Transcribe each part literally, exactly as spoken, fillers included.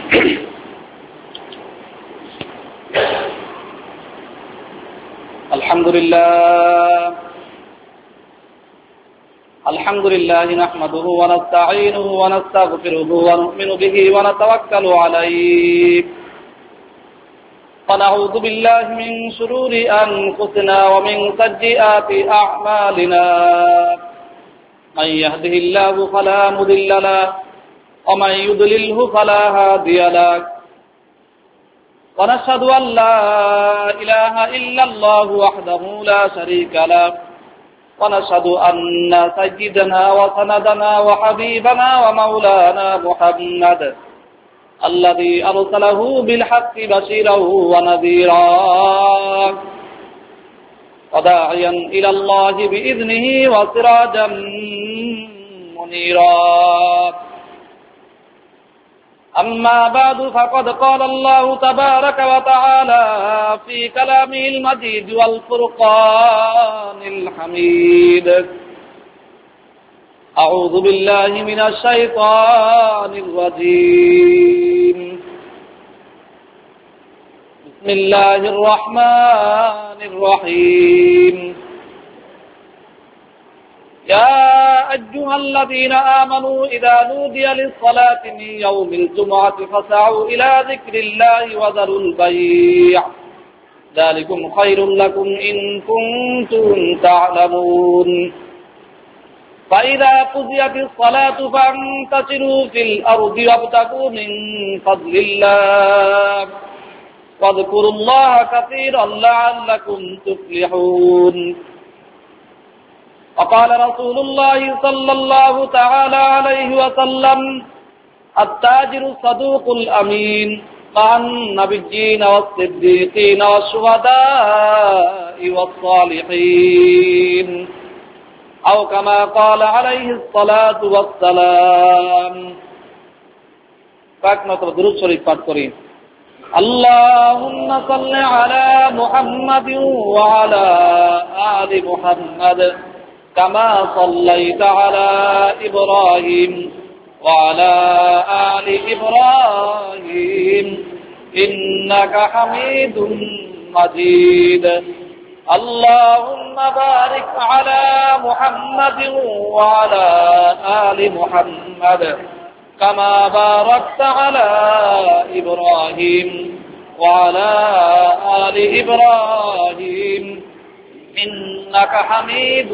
الحمد لله الحمد لله نحمده ونستعينه ونستغفره ونؤمن به ونتوكل عليه ونعوذ بالله من شرور أنفسنا ومن سيئات أعمالنا من يهده الله فلا مضل له ومن يضلله فلا هادي له ونشهد أن لا إله إلا الله وحده لا شريك له ونشهد أن سيدنا وسندنا وحبيبنا ومولانا محمد الذي أرسله بالحق بشيرا ونذيرا وداعيا إلى الله بإذنه وسراجا منيرا أما بعد فقد قال الله تبارك وتعالى في كلامه المجيد والفرقان الحميد أعوذ بالله من الشيطان الرجيم بسم الله الرحمن الرحيم يا أيها الذين آمنوا إذا نودي للصلاة من يوم الجمعة فاسعوا إلى ذكر الله وذروا البيع ذلكم خير لكم إن كنتم تعلمون فإذا قضيت الصلاة فانتشروا في الأرض وابتغوا من فضل الله واذكروا الله كثيرا لعلكم تفلحون وقال رسول الله صلى الله تعالى عليه وسلم التاجر الصدوق الأمين مع النبيين والصديقين والشهداء والصالحين أو كما قال عليه الصلاة والسلام فاكمة درود شريف পাঠ করি اللهم صل على محمد وعلى آل محمد كما صليت على إبراهيم وعلى آل إبراهيم إنك حميد مجيد اللهم بارك على محمد وعلى آل محمد كما باركت على إبراهيم وعلى آل إبراهيم إنك حميد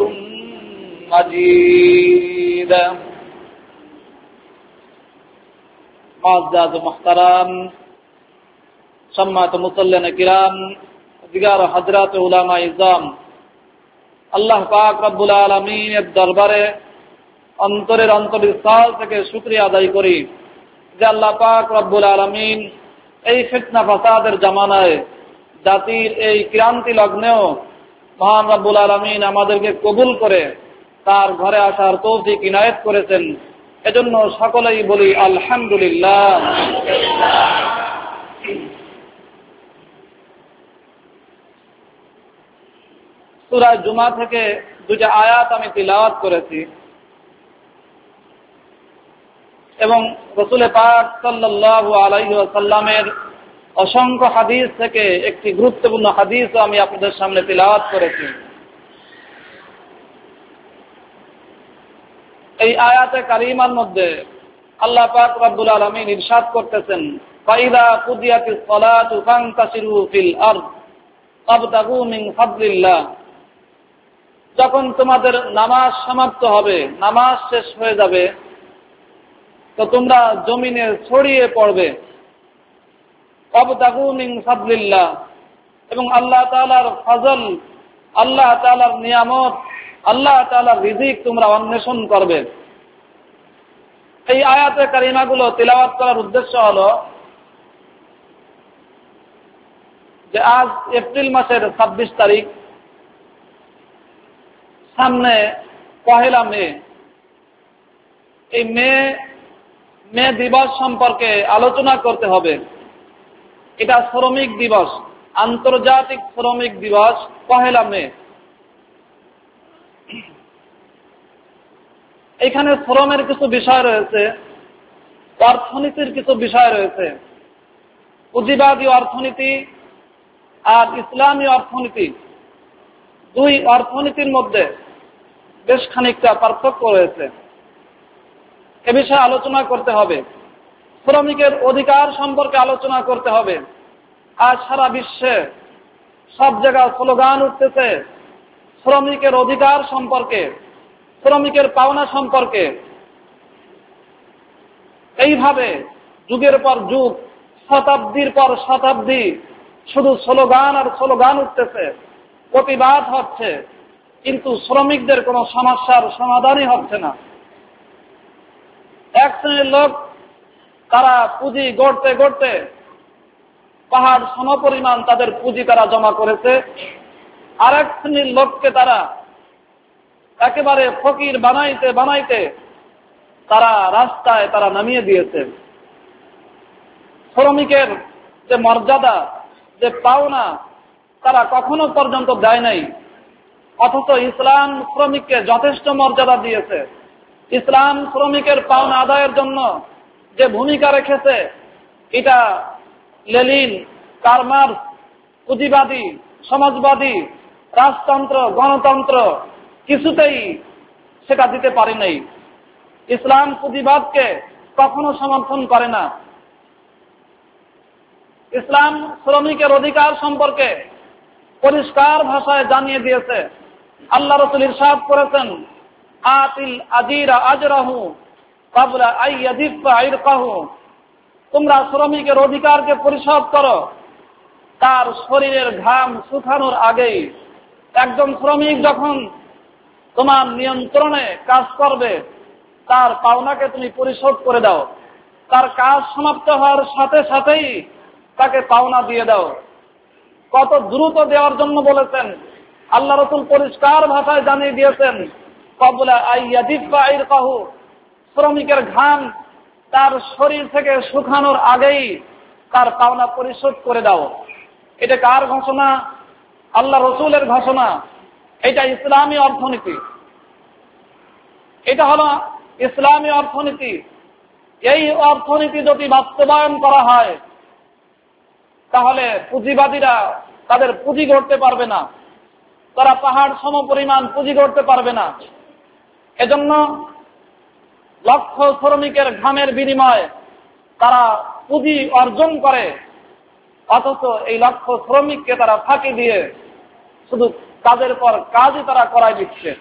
مجيد معزز محترم সম্মানিত মুসল্লিন কিরাম দিগার হযরত উলামা ইজম আল্লাহ পাক রব্বুল আলামিনের দরবারে অন্তরের অন্তরস্থল থেকে শুকরিয়া আদায় করি যে আল্লাহ পাক রব্বুল আলামিন এই ফিতনা ফাসাদের জামানায় জাতির এই ক্রান্তি লগ্নেও মহান রব্বুল আলামিন আমাদেরকে কবুল করে তার ঘরে আসার তৌফিক ইনায়েত করেছেন এজন্য সকলেই বলি আলহামদুলিল্লাহ। সূরা জুমা থেকে দুটো আয়াত আমি তিলাওয়াত করেছি এবং রাসূল পাক সাল্লাল্লাহু আলাইহি ওয়াসাল্লামের অসংখ্য হাদিস থেকে একটি গুরুত্বপূর্ণ হাদিসও আমি আপনাদের সামনে তিলাওয়াত করেছি। এই আয়াতে কারিমার মধ্যে আল্লাহ পাক রব্বুল আলামিন ইরশাদ করতেছেন ফাইদা কুদিয়াতিস সালাতু ফান্তাশিরু ফিল আরদ ওয়াবতাগু মিন ফাদলিল্লাহ, যখন তোমাদের নামাজ সমাপ্ত হবে, নামাজ শেষ হয়ে যাবে, তো তোমরা জমিনে ছড়িয়ে পড়বে। ওয়াবতাগু মিন ফাদলিল্লাহ, এবং আল্লাহ তাআলার ফজল, আল্লাহ তাআলার নিয়ামত, আল্লাহ তাআলার রিজিক তোমরা অন্বেষণ করবে। এই আয়াতে কারিমাগুলো তিলাওয়াত করার উদ্দেশ্য হলো যে আজ এপ্রিল মাসের ছাব্বিশ তারিখ, সামনে পহেলা মে। এই মে মে দিবস সম্পর্কে আলোচনা করতে হবে। এটা শ্রমিক দিবস, আন্তর্জাতিক শ্রমিক দিবস পহেলা মে। এখানে শ্রমের কিছু বিষয় রয়েছে। অর্থনীতির কিছু বিষয় রয়েছে। পুঁজিবাদী অর্থনীতি আর ইসলামী অর্থনীতি, দুই অর্থনীতির মধ্যে বেশ খানিকটা পার্থক্য রয়েছে। এ বিষয়ে আলোচনা করতে হবে। শ্রমিকের অধিকার সম্পর্কে আলোচনা করতে হবে। আজ সারা বিশ্বে সব জায়গায় স্লোগান উঠতেছে শ্রমিকের অধিকার সম্পর্কে, শ্রমিকের পাওনা সম্পর্কে। এইভাবে যুগের পর যুগ, শতাব্দীর পর শতাব্দী শুধু স্লোগান আর স্লোগান উঠতেছে, প্রতিবাদ হচ্ছে, কিন্তু শ্রমিকদের কোনো সমস্যার সমাধানই হচ্ছে না। এক শ্রেণীর লোক তারা পুঁজি গড়তে গড়তে পাহাড় সমপরিমাণ তাদের পুঁজি তারা জমা করেছে। আর এক শ্রেণীর লোককে তারা একেবারে ফকির বানাইতে বানাইতে তারা রাস্তায় তারা নামিয়ে দিয়েছে। শ্রমিকের যে মর্যাদা, যে পাওনা, তারা কখনো পর্যন্ত দেয় নাই। অথচ ইসলাম শ্রমিককে যথেষ্ট মর্যাদা দিয়েছে। ইসলাম শ্রমিকের পাওনা আদায়ের জন্য যে ভূমিকা রেখেছে, এটা লেনিন, কার্ল মার্কস, পুঁজিবাদী, সমাজবাদী, রাজতন্ত্র, গণতন্ত্র কিছুতেই সেটা দিতে পারে নাই। ইসলাম পুঁজিবাদকে কখনো সমর্থন করে না। ইসলাম শ্রমিকের অধিকার সম্পর্কে পরিষ্কার ভাষায় জানিয়ে দিয়েছে। আল্লাহ রাসূল ইরশাদ করেছেন, আতিল আজিরা আজরাহু ক্বাবলা আইয়াদিফা ইরকাহু, তোমরা শ্রমিকের অধিকারকে পরিশোধ করো তার শরীরের ঘাম শুকানোর আগেই। একজন শ্রমিক যখন তোমার নিয়ন্ত্রণে কাজ করবে, তার পাওনাকে তুমি পরিশোধ করে দাও। তার কাজ সমাপ্ত হওয়ার সাথে সাথেই তাকে পাওনা দিয়ে দাও। কত দ্রুত দেওয়ার জন্য বলেছেন, আল্লাহ রাসূল পরিষ্কার ভাষায় জানিয়ে দিয়েছেন, ক্বাবলা আইয়াদিফা ইরকাহু, শ্রমিকের ঘাম তার শরীর থেকে শুকানোর আগেই তার পাওনা পরিশোধ করে দাও। এটা কার ঘোষণা? আল্লাহ রাসূলের ঘোষণা। এটা ইসলামী অর্থনীতি। এটা হলো ইসলামী অর্থনীতি। এই অর্থনীতি যদি বাস্তবায়ন করা হয়, তাহলে পুঁজিবাদীরা তাদের পুঁজি গড়তে পারবে না, তারা পাহাড় সমপরিমাণ পুঁজি গড়তে পারবে না। এজন্য লক্ষ শ্রমিকের ঘামের বিনিময়ে তারা পুঁজি অর্জন করে, অথচ এই লক্ষ শ্রমিককে তারা ফাঁকি দিয়ে শুধু কাজের পর কাজই তারা করায় দিচ্ছে।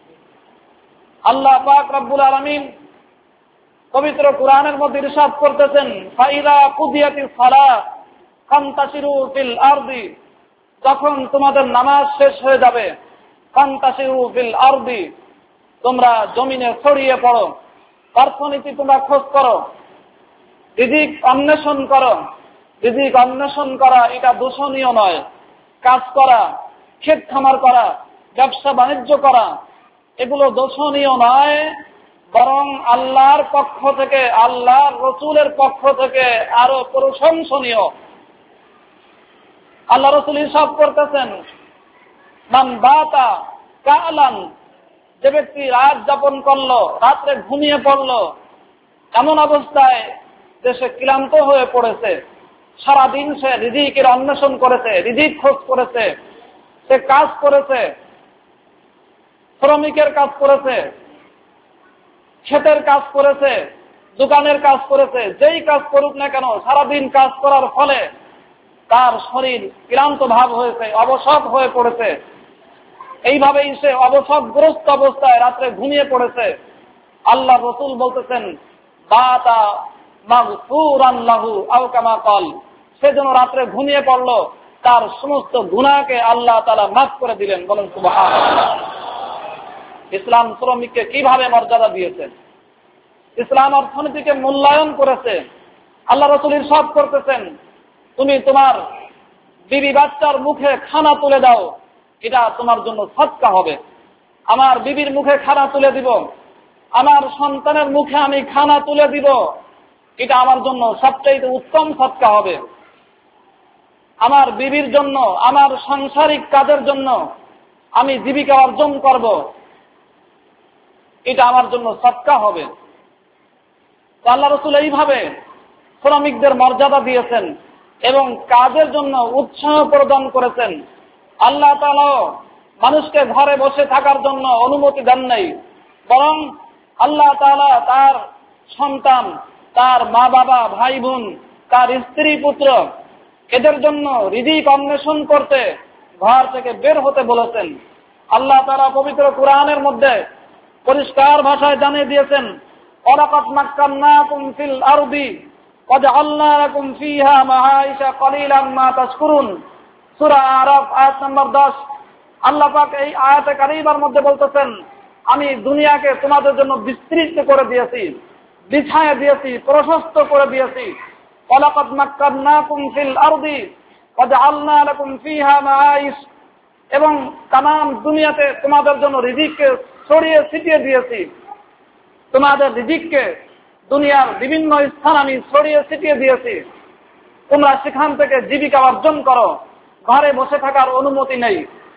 আল্লাহ পাক রব্বুল আলামিন পবিত্র কুরআনের মধ্যে ইরশাদ করতেছেন, ফাইদা কুদিয়াতিস সালাহ ফান্তাশিরু ফিল আরদি, যখন তোমাদের নামাজ শেষ হয়ে যাবে, ফান্তাশিরু ফিল আরদি, তোমরা জমিনে ছড়িয়ে পড়ো, অর্থনীতি তোমরা খোঁজ করো, রিজিক অন্বেষণ করো। রিজিক অন্বেষণ করা এটা দূষণীয় নয়। কাজ করা, ক্ষেত খামার করা, ব্যবসা বাণিজ্য করা, এগুলো দূষণীয় নয়, বরং আল্লাহর পক্ষ থেকে, আল্লাহর রাসূলের পক্ষ থেকে আরো প্রশংসনীয়। আল্লাহ রাসূল ইরশাদ করতেছেন, মান বাতা কালান, যে ব্যক্তি রাত যাপন করলো, রাত্রে ঘুমিয়ে পড়লো, এমন অবস্থায় যে সে ক্লান্ত হয়ে পড়েছে, সারাদিন সে রিজিকের অন্বেষণ করেছে, রিজিক খোঁজ করেছে, সে কাজ করেছে, শ্রমিকের কাজ করেছে, ক্ষেতের কাজ করেছে, দোকানের কাজ করেছে, যেই কাজ করুক না কেন, সারাদিন কাজ করার ফলে তার শরীর ক্লান্ত ভাব হয়েছে, অবসাদ হয়ে পড়েছে। এইভাবেই সে অবসাদগ্রস্ত অবস্থায় রাত্রে ঘুমিয়ে পড়েছে। আল্লাহ রাসূল বলতেছেন, বাতা মাগফুরান লাহু আও কামা ক্বাল, সে যেন রাত্রে ঘুমিয়ে পড়লো, তার সমস্ত গুনাহকে আল্লাহ তাআলা মাফ করে দিলেন। বলেন সুবহানাল্লাহ। ইসলাম শ্রমিককে কিভাবে মর্যাদা দিয়েছে, ইসলাম অর্থনীতিকে মূল্যায়ন করেছে। আল্লাহ রাসূল ইরশাদ করতেছেন, তুমি তোমার বিবি বাচ্চার মুখে খানা তুলে দাও, এটা তোমার জন্য সদকা হবে। আমার বিবির মুখে খানা তুলে দিব, আমার সন্তানের মুখে আমি খানা তুলে দিব, এটা আমার জন্য সবচেয়ে উত্তম সদকা হবে। আমার বিবির জন্য, আমার সাংসারিক কাজের জন্য আমি জীবিকা অর্জন করব, এটা আমার জন্য সদকা হবে। তো আল্লাহ রাসূল এইভাবে শ্রমিকদের মর্যাদা দিয়েছেন এবং কাজের জন্য উৎসাহ প্রদান করেছেন। আল্লাহ তাআলা মানুষকে ঘরে বসে থাকার জন্য অনুমতি দেন নাই, বরং আল্লাহ তাআলা তার সন্তান, তার মা বাবা, ভাই বোন, তার স্ত্রী পুত্র এদের জন্য রিজিক অন্বেষণ করতে ঘর থেকে বের হতে বলেছেন। আল্লাহ তাআলা পবিত্র কুরআনের মধ্যে পরিষ্কার ভাষায় জানিয়ে দিয়েছেন, ওয়ালাকাদ মাক্কান্নাকুম ফিল আরদি ওয়াজআলনা লাকুম ফিহা মাআইশা কলিলাম মা তাশকুরুন। সূরা আরাফ আয়াত নম্বর দশ। আল্লাহ পাক এই আয়াতে কারিমার মধ্যে বলতেছেন, আমি দুনিয়াকে তোমাদের জন্য বিস্তৃত করে দিয়েছি, বিছায়া দিয়েছি, প্রশস্ত করে দিয়েছি। ওয়ালাকাদ মাক্কান্নাকুম ফিল আরদি ওয়াজআলনা লাকুম ফিহা মাআইশ, এবং তামাম দুনিয়াতে তোমাদের জন্য রিজিককে ছড়িয়ে ছিটিয়ে দিয়েছি। তোমাদের রিজিককে দুনিয়ার বিভিন্ন স্থান আমি ছড়িয়ে ছিটিয়ে দিয়েছি, তোমরা সেখান থেকে জীবিকা অর্জন করো। ঘরে বসে থাকার অনুমতি নেই,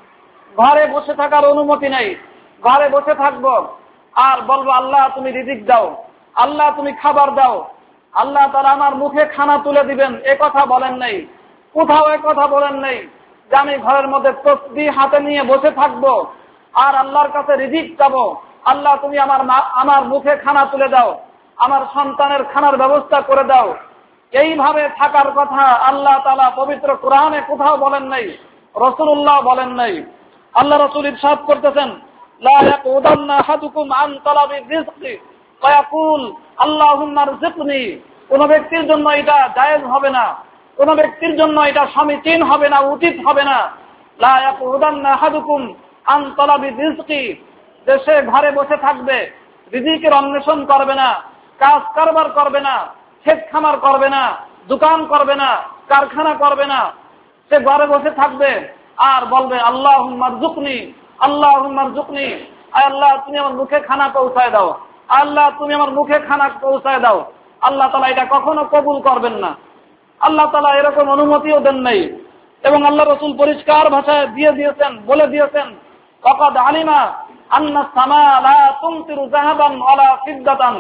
ঘরে বসে থাকার অনুমতি নেই। ঘরে বসে থাকবো আর বলবো আল্লাহ তুমি রিজিক দাও, আল্লাহ তুমি খাবার দাও, আল্লাহ তাআলা আমার মুখে খানা তুলে দিবেন, এ কথা বলেন নাই। কোথাও এ কথা বলেন নাই যে আমি ঘরের মধ্যে তসবিহ হাতে নিয়ে বসে থাকবো আর আল্লাহর কাছে রিজিক চাবো, আল্লাহ তুমি আমার আমার মুখে খানা তুলে দাও, আমার সন্তানের খানার ব্যবস্থা করে দাও। এইভাবে থাকার কথা আল্লাহ তাআলা পবিত্র কোরআনে কোথাও বলেন নাই, রাসূলুল্লাহ বলেন নাই। আল্লাহ রাসূল ইরশাদ করতেছেন, লা ইয়াকুদান্না আহাদুকুম আন তালাবির রিজকি ওয়া ইয়াকুল আল্লাহুম্মা রযিকনি। কোন ব্যক্তির জন্য এটা জায়েজ হবে না, কোন ব্যক্তির জন্য এটা সমীচীন হবে না, উচিত হবে না। লা ইয়াকুদান্না আহাদুকুম আন তালাবির রিজকি, যে সে ঘরে বসে থাকবে, রিজিকের অন্বেষণ করবে না, কাজ কারবার করবে না, ক্ষেত খামার করবে না, দোকান করবে না, কারখানা করবে না, সে ঘরে বসে থাকবে আর বলবে আল্লাহুম্মা রযুকনি, আল্লাহুম্মা রযুকনি, আয় আল্লাহ তুমি আমার মুখে খানা পৌঁছায় দাও, আল্লাহ তুমি আমার মুখে খানা পৌঁছায় দাও। আল্লাহ তাআলা এটা কখনো কবুল করবেন না, আল্লাহ তাআলা এরকম অনুমতিও দেন নাই। এবং আল্লাহ রাসূল পরিষ্কার ভাষায় দিয়ে দিয়েছেন, বলে দিয়েছেন, ফাকাদ আলিমা আন্না সামা লা তুমতিরু যাহাবান ওয়ালা ফিদ্দাতান।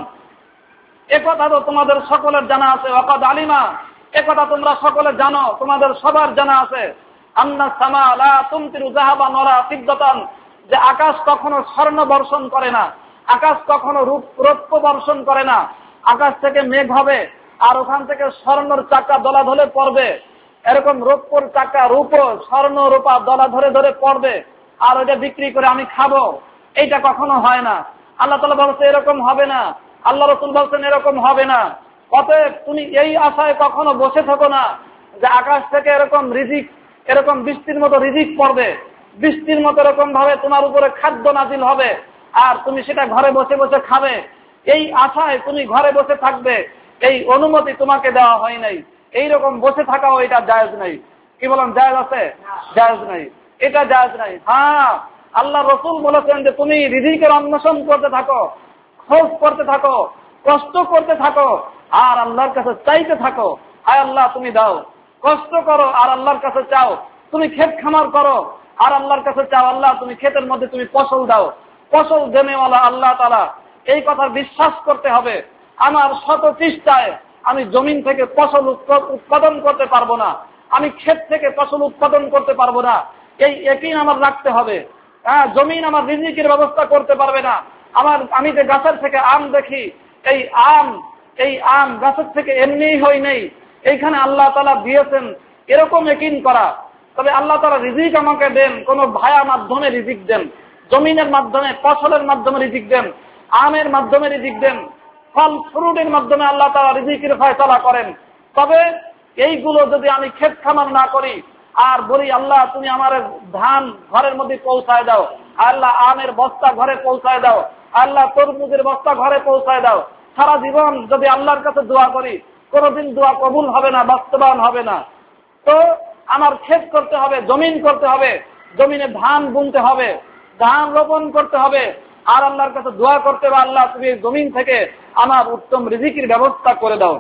একথা তো তোমাদের সকলের জানা আছে, ওয়াকাদ আলিমা, একথা তোমরা সকলে জানো, তোমাদের সবার জানা আছে, আন্না সামা লা তুমতিরু যাহাবান ওয়ালা ফিদ্দাতান, যে আকাশ কখনো স্বর্ণ বর্ষণ করে না, আকাশ কখনো রৌপ্য বর্ষণ করে না। আকাশ থেকে মেঘ হবে আর ওখান থেকে স্বর্ণের চাকা দলা ধরে পড়বে, এরকম রৌপ্যর চাকা রূপ স্বর্ণ রূপা দলা ধরে ধরে পড়বে আর ওইটা বিক্রি করে আমি খাবো, এইটা কখনো হয় না। আল্লাহ তাআলা বলছে এরকম হবে না, আল্লাহ রাসূল বলছেন এরকম হবে না। অতএব তুমি এই আশায় কখনো বসে থাকো না যে আকাশ থেকে এরকম রিজিক, এরকম বৃষ্টির মতো রিজিক পড়বে, বৃষ্টির মতো এরকম ভাবে তোমার উপরে খাদ্য নাজিল হবে আর তুমি সেটা ঘরে বসে বসে খাবে। এই আশায় তুমি ঘরে বসে থাকবে, এই অনুমতি তোমাকে দেওয়া হয় নাই। এইরকম বসে থাকাও এটা জায়েজ নাই। কি বলেন, জায়েজ আছে? জায়েজ নাই, এটা জায়েজ নাই। হ্যাঁ, আল্লাহ রাসূল বলেছেন যে তুমি রিজিকের অন্বেষণ করতে থাকো, খোঁজ করতে থাকো, কষ্ট করতে থাকো আর আল্লাহর কাছে চাইতে থাকো, আয় আল্লাহ তুমি দাও। কষ্ট করো আর আল্লাহর কাছে চাও, তুমি ক্ষেত খামার করো আর আল্লাহর কাছে চাও, আল্লাহ তুমি ক্ষেতের মধ্যে তুমি ফসল দাও, ফসল দেনেওয়ালা আল্লাহ তাআলা। এই কথা বিশ্বাস করতে হবে, আমার শত চেষ্টায় আমি জমিন থেকে ফসল উৎপাদন করতে পারবো না, আমি ক্ষেত থেকে ফসল উৎপাদন করতে পারবো না, এই ইয়াকিন আমার রাখতে হবে। হ্যাঁ, জমিন আমার রিজিকের ব্যবস্থা করতে পারবে না। আমার আমি যে গাছের থেকে আম দেখি, এই আম এই আম গাছের থেকে এমনিই হয় নাই, এইখানে আল্লাহ তাআলা দিয়েছেন, এরকম ইয়াকিন করা। তবে আল্লাহ তাআলা রিজিক আমাকে দেন, কোন ভায়া মাধ্যমে রিজিক দেন, জমিনের মাধ্যমে, ফসলের মাধ্যমে রিজিক দেন, আমের মাধ্যমে রিজিক দেন, ফল ফ্রুটের মাধ্যমে আল্লাহ তাআলা রিজিকের ফয়সালা করেন। তবে এইগুলো যদি আমি ক্ষেত খামার না করি আর বলি আল্লাহ তুমি আমার ধান ঘরের মধ্যে পৌঁছায় দাও, আল্লাহ আমের বস্তা ঘরে পৌঁছায় দাও, আল্লাহ তরমুজের বস্তা ঘরে পৌঁছায় দাও, সারা জীবন যদি আল্লাহর কাছে দোয়া করি, কোনদিন দোয়া কবুল হবে না, বাস্তবায়ন হবে না। তো আমার ক্ষেত করতে হবে, জমিন করতে হবে, জমিনে ধান বুনতে হবে, ধান রোপণ করতে হবে আর আল্লাহর কাছে দোয়া করতে হবে, আল্লাহ তুমি জমিন থেকে আমার উত্তম রিজিকের ব্যবস্থা করে দাও।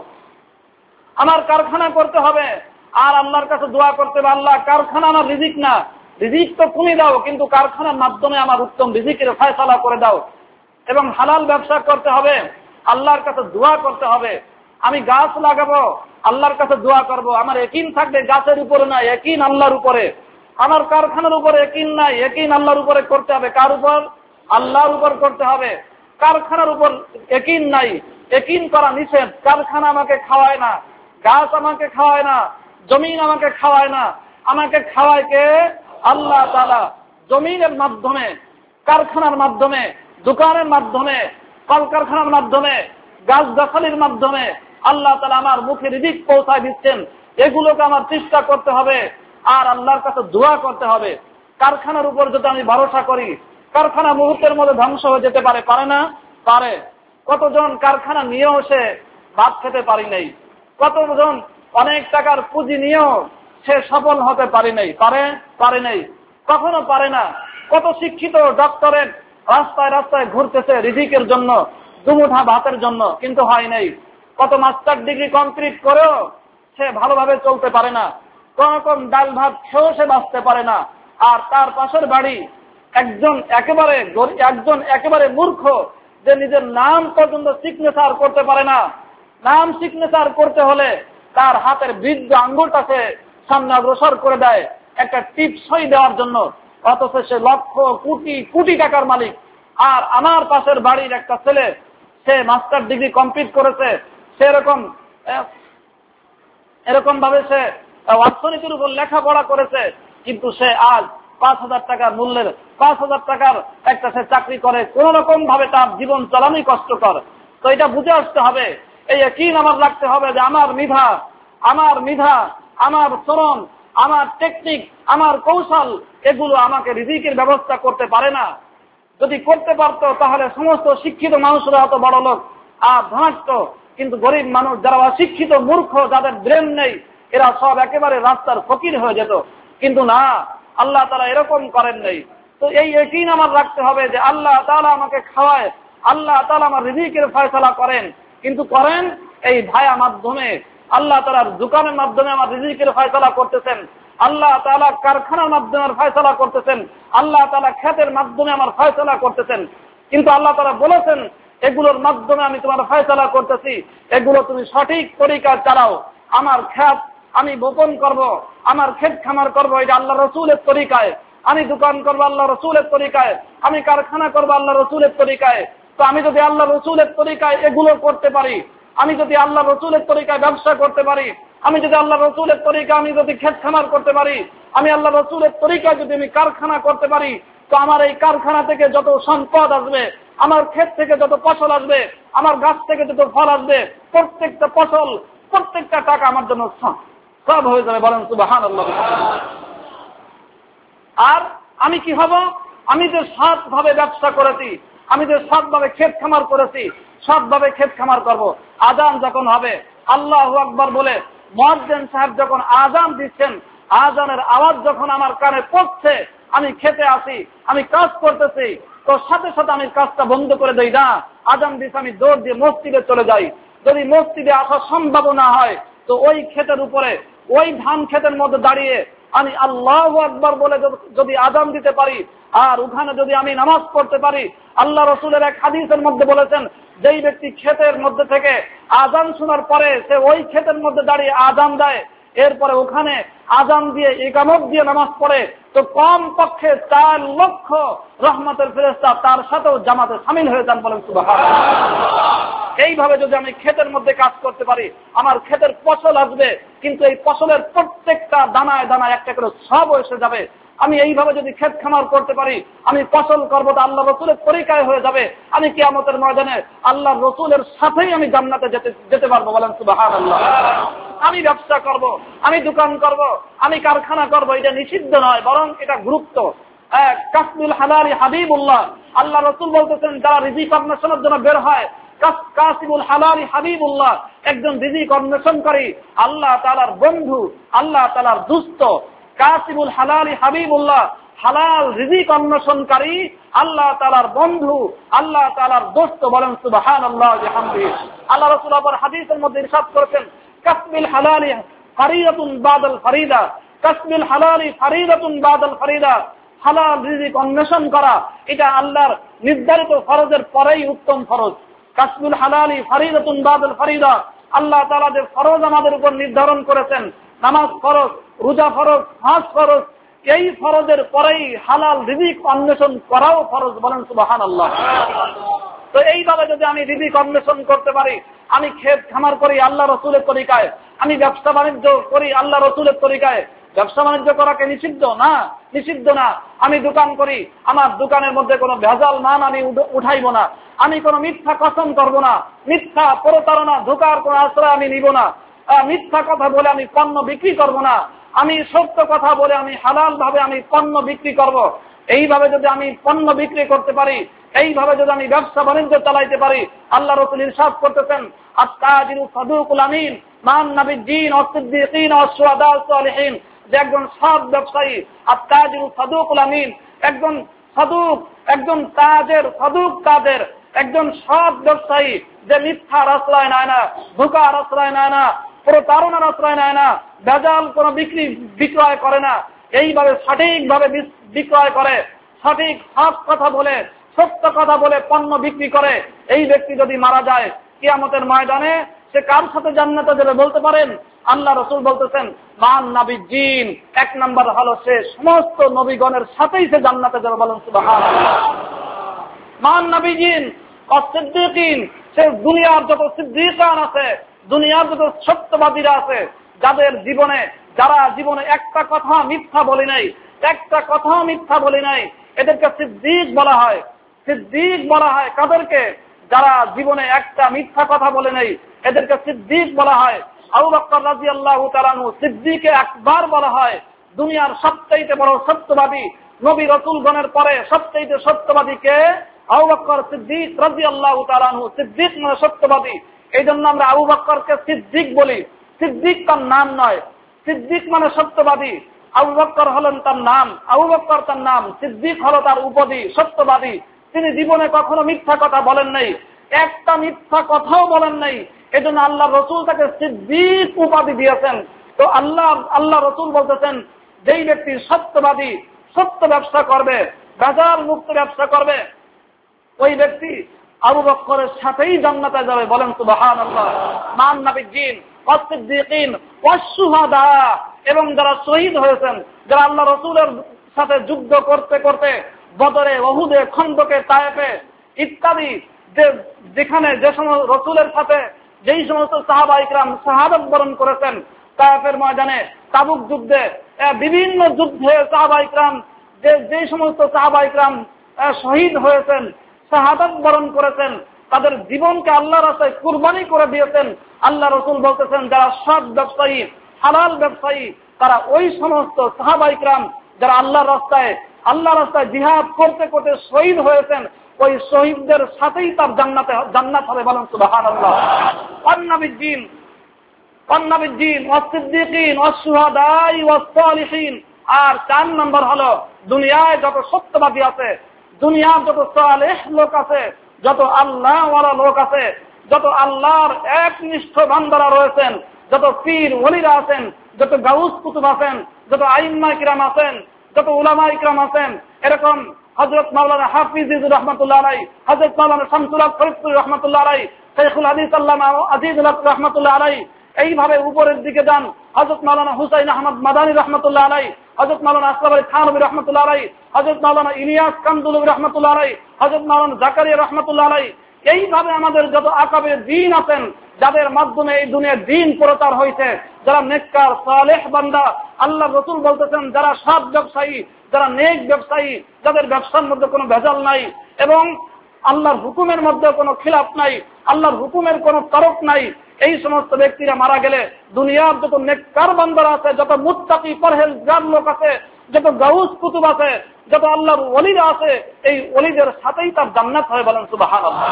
আমার কারখানা করতে হবে আর আল্লাহর কাছে দোয়া করতে হবে, আল্লাহ কারখানা আমার রিজিক না, রিজিক তো তুমি দাও, কিন্তু কারখানার মাধ্যমে আমার উত্তম রিজিকের ফয়সালা করে দাও। এবং হালাল ব্যবসা করতে হবে আল্লাহর কাছে দোয়া করতে হবে। আমি গাছ লাগাবো, আল্লাহর কাছে দোয়া করব। আমার ইয়াকিন থাকবে গাছের উপরে না, ইয়াকিন আল্লাহর উপরে। আমার কারখানার উপরে ইয়াকিন নাই, ইয়াকিন আল্লাহর উপরে করতে হবে। কার উপর? আল্লাহর উপর করতে হবে। কারখানার উপর ইয়াকিন নাই, ইয়াকিন করা নিষেধ। কারখানা আমাকে খাওয়ায় না, গাছ আমাকে খাওয়ায় না, জমিন আমাকে খাওয়ায় না। আমাকে খাওয়ায় কে? আল্লাহ তাআলা। জমিনের মাধ্যমে, কারখানার মাধ্যমে, দোকানের মাধ্যমে, কলকারখানার মাধ্যমে, গাছগাছালির মাধ্যমে আল্লাহ তাআলা আমার মুখে রিজিক পৌঁছায় দিচ্ছেন। এগুলোকে আমার চেষ্টা করতে হবে আর আল্লাহর কাছে দোয়া করতে হবে। কারখানার উপর যদি আমি ভরসা করি, কারখানা মুহূর্তের মধ্যে ধ্বংস হয়ে যেতে পারে, পারে না? পারে। কতজন কারখানা নিয়েও সে ভাত খেতে পারি নাই, কতজন অনেক টাকার পুঁজি নিয়েও সে সফল হতে পারি নাই, পারে? পারে নাই, কখনো পারে না। কত শিক্ষিত ডক্টরেট রাস্তায় রাস্তায় ঘুরতেছে রিজিকের জন্য, দুমুঠা ভাতের জন্য, কিন্তু হয় নাই। কত মাস্টার ডিগ্রি কমপ্লিট করেও সে ভালোভাবে চলতে পারে না, কোন রকম ডাল ভাত খেয়েও সে বাঁচতে পারে না। আর তার পাশের বাড়ি একজন একেবারে একজন একেবারে মূর্খ, যে নিজের নাম পর্যন্ত সিগনেচার করতে পারে না। নাম সিগনেচার করতে হলে তার হাতের বৃদ্ধ আঙ্গুলটাকে সামনে অগ্রসর করে দেয় একটা টিপ সই দেওয়ার জন্য, অথচ সে লক্ষ কোটি কোটি টাকার মালিক। আর আমার পাশের বাড়ির একটা ছেলে, সে মাস্টার ডিগ্রি কমপ্লিট করেছে, সেরকম এরকম ভাবে সে অর্থনীতির উপর লেখাপড়া করেছে, কিন্তু সে আজ পাঁচ হাজার টাকার মূল্যের পাঁচ হাজার টাকার একটা সে চাকরি করে, কোন রকম ভাবে তার জীবন চালানোই কষ্টকর। তো এটা বুঝে আসতে হবে, এই ইয়াকিন আমার রাখতে হবে যে আমার মেধা, আমার মেধা, আমার শ্রম, আমার টেকনিক, আমার কৌশল, এগুলো আমাকে রিজিকের ব্যবস্থা করতে পারে না। যদি করতে পারত তাহলে সমস্ত শিক্ষিত মানুষরা হতো বড় লোক আর ধনাঢ্য, কিন্তু গরিব মানুষ যারা অশিক্ষিত মূর্খ, যাদের ব্রেন নেই, এরা সব একেবারে রাস্তার ফকির হয়ে যেত। কিন্তু না, আল্লাহ তাআলা এরকম করেন নাই। তো এই ইয়াকিন আমার রাখতে হবে যে আল্লাহ তাআলা আমাকে খাওয়ায়, আল্লাহ তাআলা আমার রিজিকের ফয়সালা করেন, কিন্তু করেন এই ভায়া মাধ্যমে। আল্লাহ তাআলার দোকানের মাধ্যমে আমার রিজিকের ফয়সালা করতেছেন, আল্লাহ তাআলা কারখানার মাধ্যমে আমার ফয়সালা করতেছেন, আল্লাহ তাআলা ক্ষেতের মাধ্যমে আমার ফয়সালা করতেছেন। কিন্তু আল্লাহ তাআলা বলেছেন এগুলোর মাধ্যমে আমি তোমার ফয়সালা করতেছি, এগুলো তুমি সঠিক তরিকা চালাও। আমার ক্ষেত আমি বপন করব, আমার ক্ষেত খামার করব, এটা আল্লাহ রসুলের তরিকায়। আমি দোকান করবো আল্লাহ রসুলের তরিকায়, আমি কারখানা করবো আল্লাহ রসুলের তরিকায়। তো আমি যদি আল্লাহ রসুলের তরিকায় এগুলো করতে পারি, আমি যদি আল্লাহ রসুলের তরিকায় ব্যবসা করতে পারি, আমি যদি আল্লাহ রসুলের তরিকা আমি যদি ক্ষেত খামার করতে পারি, আমি আল্লাহ রসুলের তরিকায় যদি আমি কারখানা করতে পারি, তো আমার এই কারখানা থেকে যত সম্পদ আসবে, আমার ক্ষেত থেকে যত ফসল আসবে, আমার গাছ থেকে যত ফল আসবে, প্রত্যেকটা ফসল, প্রত্যেকটা টাকা আমার জন্য সব হয়ে যাবে। বলেন সুবহানাল্লাহ। আর আমি কি হব? আমি যে সৎ ভাবে ব্যবসা করেছি, আমি যে সৎ ভাবে ক্ষেত খামার করেছি, সৎ ভাবে ক্ষেত খামার করব। আজান যখন হবে, আল্লাহু আকবার বলে মুয়াজ্জিন সাহেব যখন আজান দিচ্ছেন, আজানের আওয়াজ যখন আমার কানে পড়ছে, আমি খেতে আসি, আমি কাজ করতেছি, তো সাথে সাথে আমি কাজটা বন্ধ করে দেই না। আজান দিচ্ছে, আমি দৌড় দিয়ে মসজিদে চলে যাই। যদি মসজিদে আসার সম্ভাবনা হয়, তো ওই ক্ষেতের উপরে, ওই ধান ক্ষেতের মধ্যে দাঁড়িয়ে আমি আল্লাহু আকবার বলে যদি আজান দিতে পারি, আর ওখানে যদি আমি নামাজ পড়তে পারি, আল্লাহ রসুলের এক হাদিসের মধ্যে বলেছেন, যেই ব্যক্তি ক্ষেতের মধ্যে থেকে আজান শোনার পরে সে ওই ক্ষেতের মধ্যে দাঁড়িয়ে আজান দেয়, এরপরে ওখানে আজান দিয়ে ইকামত দিয়ে নামাজ পড়ে, তো কম পক্ষে চার লক্ষ রহমতের ফেরেশতা তার সাথেও জামাতে শামিল হয়ে যান। বলেন সুবহানাল্লাহ। এইভাবে যদি আমি ক্ষেতের মধ্যে কাজ করতে পারি, আমার ক্ষেতের ফসল আসবে, কিন্তু এই ফসলের প্রত্যেকটা দানায় দানায় একটা করে সব এসে যাবে। আমি এইভাবে যদি ক্ষেত খামার করতে পারি, আমি ফসল করবো, তো আল্লাহ রসুলের তরিকায় হয়ে যাবে। আমি কিয়ামতের ময়দানে আল্লাহ রসুলের সাথেই আমি জান্নাতে যেতে যেতে পারবো। বলেন সুবহানাল্লাহ। আমি ব্যবসা করব, আমি দোকান করব, আমি কারখানা করব, এটা নিষিদ্ধ নয়, বরং এটা গুরুত্ব। কাসবুল হালালি হাবিবুল্লাহ, আল্লাহ রসুল বলতেছেন যারা রিজিক অন্বেষণের জন্য বের হয়, কাসিবুল হালালি হাবিবুল্লাহ, একজন রিজিক অন্বেষণকারী আল্লাহ তাআলার বন্ধু, আল্লাহ তাআলার দুস্ত। কাসিবুল হালালি হাবিবুল্লাহ, হালাল রিজিক অন্বেষণকারী আল্লাহ তাআলার বন্ধু, আল্লাহ তাআলার দোস্ত। বলেন সুবহানাল্লাহ ওয়া বিহামদিহি। আল্লাহ রাসূল আবার হাদিসের মধ্যে ইরশাদ করেছেন, কাসবুল হালালি ফরিদাতুন বাদাল ফরিদা, কাসবুল হালালি ফরিদাতুন বাদাল ফরিদা। হালাল রিজিক অন্বেষণ করা এটা আল্লাহর নির্ধারিত ফরজের পরেই উত্তম ফরজ। কাসবুল হালালি ফরিদাতুন বাদাল ফরিদা, আল্লাহ তাআলা যে ফরজ আমাদের উপর নির্ধারণ করেছেন, নামাজ ফরজ, রোজা ফরজ, হজ ফরজ, এই ফরজের পরেই হালাল রিজিক অন্বেষণ করাও ফরজ। বলেন সুবহানাল্লাহ। তো এইভাবে যদি আমি রিজিক অন্বেষণ করতে পারি, আমি ক্ষেত খামার করি আল্লাহ রসুলের তরিকায়, আমি ব্যবসা বাণিজ্য করি আল্লাহ রসুলের তরিকায়, ব্যবসা বাণিজ্য করাকে নিষিদ্ধ না, নিষিদ্ধ না। আমি দোকান করি, আমার দোকানের মধ্যে কোনো ভেজাল মান আমি উঠাইব না, আমি কোনো মিথ্যা কসম করব না, মিথ্যা প্রতারণা ধোঁকার কোনো আশ্রয় আমি নিব না, মিথ্যা কথা বলে আমি পণ্য বিক্রি করব না, আমি সত্য কথা বলে আমি হালাল ভাবে আমি পণ্য বিক্রি করব। এইভাবে যদি আমি পণ্য বিক্রি করতে পারি, এইভাবে যদি আমি ব্যবসা বাণিজ্য চালাইতে পারি, আল্লাহ রাসূল ইরশাদ করতেছেন, আত-তাজিরু সাদুকুল আমিন মান নাবিয়্যিন ওয়াস সিদ্দীকিন ওয়াস শুহাদা ওয়াস সালিহিন, যে একজন সৎ ব্যবসায়ী, আত-তাজিরু সাদুকুল আমিন, একজন সাদুক, একজন তাজের, সাদুক তাজের, একজন সৎ ব্যবসায়ী যে মিথ্যার আশ্রয় নেয় না, ধোঁকার আশ্রয় নেয় না, প্রতারণার আশ্রয় নেয় না, ভেজাল কোনো বিক্রি বিক্রয় করে না, এইভাবে সঠিকভাবে বিক্রয় করে, সঠিক হক কথা বলে, সত্য কথা বলে পণ্য বিক্রি করে, এই ব্যক্তি যদি মারা যায় কিয়ামতের ময়দানে সে কার সাথে জান্নাতে যাবে বলতে পারেন? আল্লাহ রাসূল বলতেছেন, মান নাবিয়্যিন, এক নাম্বার হলো সে সমস্ত নবীগণের সাথেই সে জান্নাতে যাবে। বলেন সুবহানাল্লাহ। মান নাবিয়্যিন ওয়াস সিদ্দীকিন, সে দুনিয়ার যত সিদ্দীকান আছে, দুনিয়ার যত সত্যবাদীরা আছে, যাদের জীবনে, যারা জীবনে একটা কথা মিথ্যা বলে নাই, একটা কথা মিথ্যা বলে নাই, এদেরকে সিদ্দীক বলা হয়। সিদ্দীক বলা হয় কাদেরকে? যারা জীবনে একটা মিথ্যা কথা বলে নাই, এদেরকে সিদ্দীক বলা হয়। আবু বকর রাদিয়াল্লাহু তাআলা আনহু সিদ্দীকে আকবার বলা হয়। দুনিয়ার সবচেয়ে বড় সত্যবাদী, নবী রাসূলগণের পরে সবচেয়ে সত্যবাদী কে? আবু বকর সিদ্দীক রাদিয়াল্লাহু তাআলা আনহু। সিদ্দীক মানে সত্যবাদী, এই জন্য আমরা আবু বকরকে সিদ্দীক বলি। সিদ্দীক তার নাম নয়, সিদ্দীক মানে সত্যবাদী। আবু বকর হলেন তার নাম, আবু বকর তার নাম, সিদ্দীক হলো তার উপাধি, সত্যবাদী। তিনি জীবনে কখনো মিথ্যা কথা বলেন নাই, একটা মিথ্যা কথাও বলেন নাই, এজন্য আল্লাহ রসুল তাকে সিদ্দীক উপাধি দিয়েছেন। তো আল্লাহ আল্লাহ রসুল বলতেছেন, যেই ব্যক্তি সত্যবাদী, সত্য ব্যবসা করবে, ভেজাল মুক্ত ব্যবসা করবে, ওই ব্যক্তি আবু বকরের সাথেই জান্নাতে যাবে। বলেন সুবহানাল্লাহ। মান নাবিয়্যিন ওয়াস সিদ্দীকিন ওয়াস শুহাদা, এবং যারা শহীদ হয়েছেন, যারা আল্লাহ রাসূলের সাথে যুদ্ধ করতে করতে বদরে, উহুদে, খন্দকে, তায়েফে ইত্যাদি, যে যেখানে যে সমস্ত রাসূলের সাথে যেই সমস্ত সাহাবা ইকরাম শাহাদাত বরণ করেছেন, তায়েফের ময়দানে, তাবুক যুদ্ধে, বিভিন্ন যুদ্ধে সাহাবা ইকরাম, যে যেই সমস্ত সাহাবা ইকরাম শহীদ হয়েছেন, শাহাদাত বরণ করেছেন, তাদের জীবনকে আল্লাহর রাস্তায় কুরবানি করে দিয়েছেন। আল্লাহ রাসূল বলতেছেন, যারা সৎ ব্যবসায়ী, হালাল ব্যবসায়ী, তারা ওই সমস্ত সাহাবা ইকরাম যারা আল্লাহর রাস্তায় আল্লাহর রাস্তায় জিহাদ করতে করতে শহীদ হয়েছেন, ওই শহীদদের সাথেই তার জান্নাতে জান্নাত হবে। বলেন সুবহানাল্লাহ। ওয়ান-নাবিয়্যিন ওয়ান-নাবিয়্যিন ওয়াস সিদ্দীকিন ওয়াস শুহাদাই ওয়াস সালিহিন। আর চার নম্বর হলো, দুনিয়ায় যত সত্যবাদী আছে, দুনিয়ার যত সালেহ লোক আছে, যত আল্লাহওয়ালা লোক আছে, যত আল্লাহর একনিষ্ঠ বান্দারা রয়েছেন, যত পীর ওলিরা আছেন, যত গাউস কুতুব আছেন, যত আইম্মা কিরাম আছেন, যত উলামা ইকরাম আছেন, এরকম হযরত মাওলানা হাফিজুর রহমাতুল্লাহ আলাইহি, হযরত মাওলানা শামসুল হক ফরিদপুর রহমাতুল্লাহ আলাইহি, শাইখুল হাদিস আল্লামা আজিজুল হক রহমাতুল্লাহ আলাইহি, এইভাবে উপরের দিকে যান, হযরত মাওলানা হুসাইন আহমদ মাদানী রহমাতুল্লাহ আলাইহি, হযরত মাওলানা আসলাম আলী থানভী রহমাতুল্লাহ আলাইহি, হযরত মাওলানা ইলিয়াস কামদুলভী রহমাতুল্লাহ আলাইহি, হযরত মাওলানা জাকারিয়া রহমাতুল্লাহ আলাইহি। এইভাবে আমাদের যত আকাবের দ্বীন আছেন, যাদের মাধ্যমে এই দুনিয়ার দ্বীন প্রচার হয়েছে, যারা নেককার সালেহ বান্দা, আল্লাহ রাসূল বলতেছেন, যারা সৎ ব্যবসায়ী, যারা নেক ব্যবসায়ী, যাদের ব্যবসার মধ্যে কোনো ভেজাল নাই এবং আল্লাহর হুকুমের মধ্যে কোনো খিলাফ নাই, আল্লাহর হুকুমের কোনো তরক নাই, এই সমস্ত ব্যক্তিরা মারা গেলে দুনিয়ার যত নেককার বান্দারা আছে, যত মুত্তাকি পরহেজগার লোক আছে, যত গাউস কুতুব আছে, যত আল্লাহর ওলিরা আছে, এই ওলিদের সাথেই তার জান্নাত হয়। বলেন সুবহানাল্লাহ।